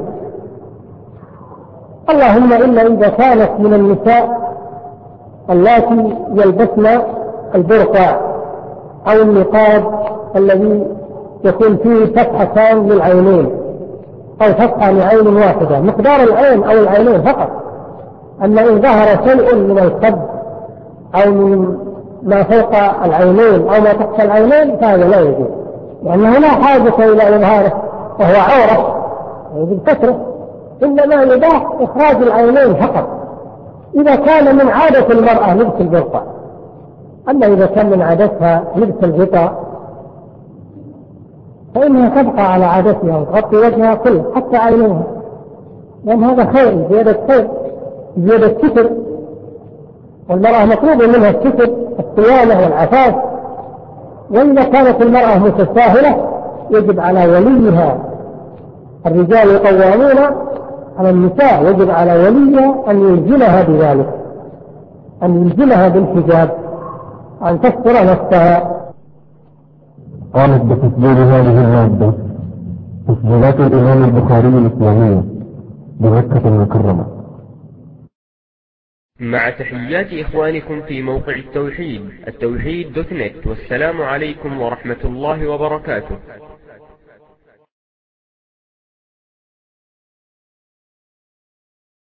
اللهم إلا إذا كانت من النساء اللاتي يلبسن البرقع أو النقاب الذي يكون فيه فتحتان للعينين أو فتحة لعين واحدة مقدار العين أو العينين فقط. أما إن ظهر شيء من الخد أو من ما فوق العينين أو ما تحت العينين فهذا لا يجوز، لأنه لا حاجة إلى إظهاره وهو عورة يجب ستره، إنما يباح إخراج العينين فقط إذا كان من عادة المرأة لبس البرقع. أما إذا كان من عادتها لبس الغطاء فإنها تبقى على عادتها وتغطي وجهها كله حتى عينيها، لأن هذا خير، زيادة خير، زيادة ستر، والمرأة مطلوب منها الستر الصيانة والعفاف. وإذا كانت المرأة متساهلة يجب على وليها، الرجال قوامون على النساء، يجب على وليها أن يلزمها بذلك، أن يلزمها بالحجاب، أن تستر نفسها. قامت بتسجيل هذه المادة تسجيلات الإمام البخاري الإسلامية بمكة المكرمة. مع تحيات إخوانكم في موقع التوحيد دوت نت، والسلام عليكم ورحمة الله وبركاته.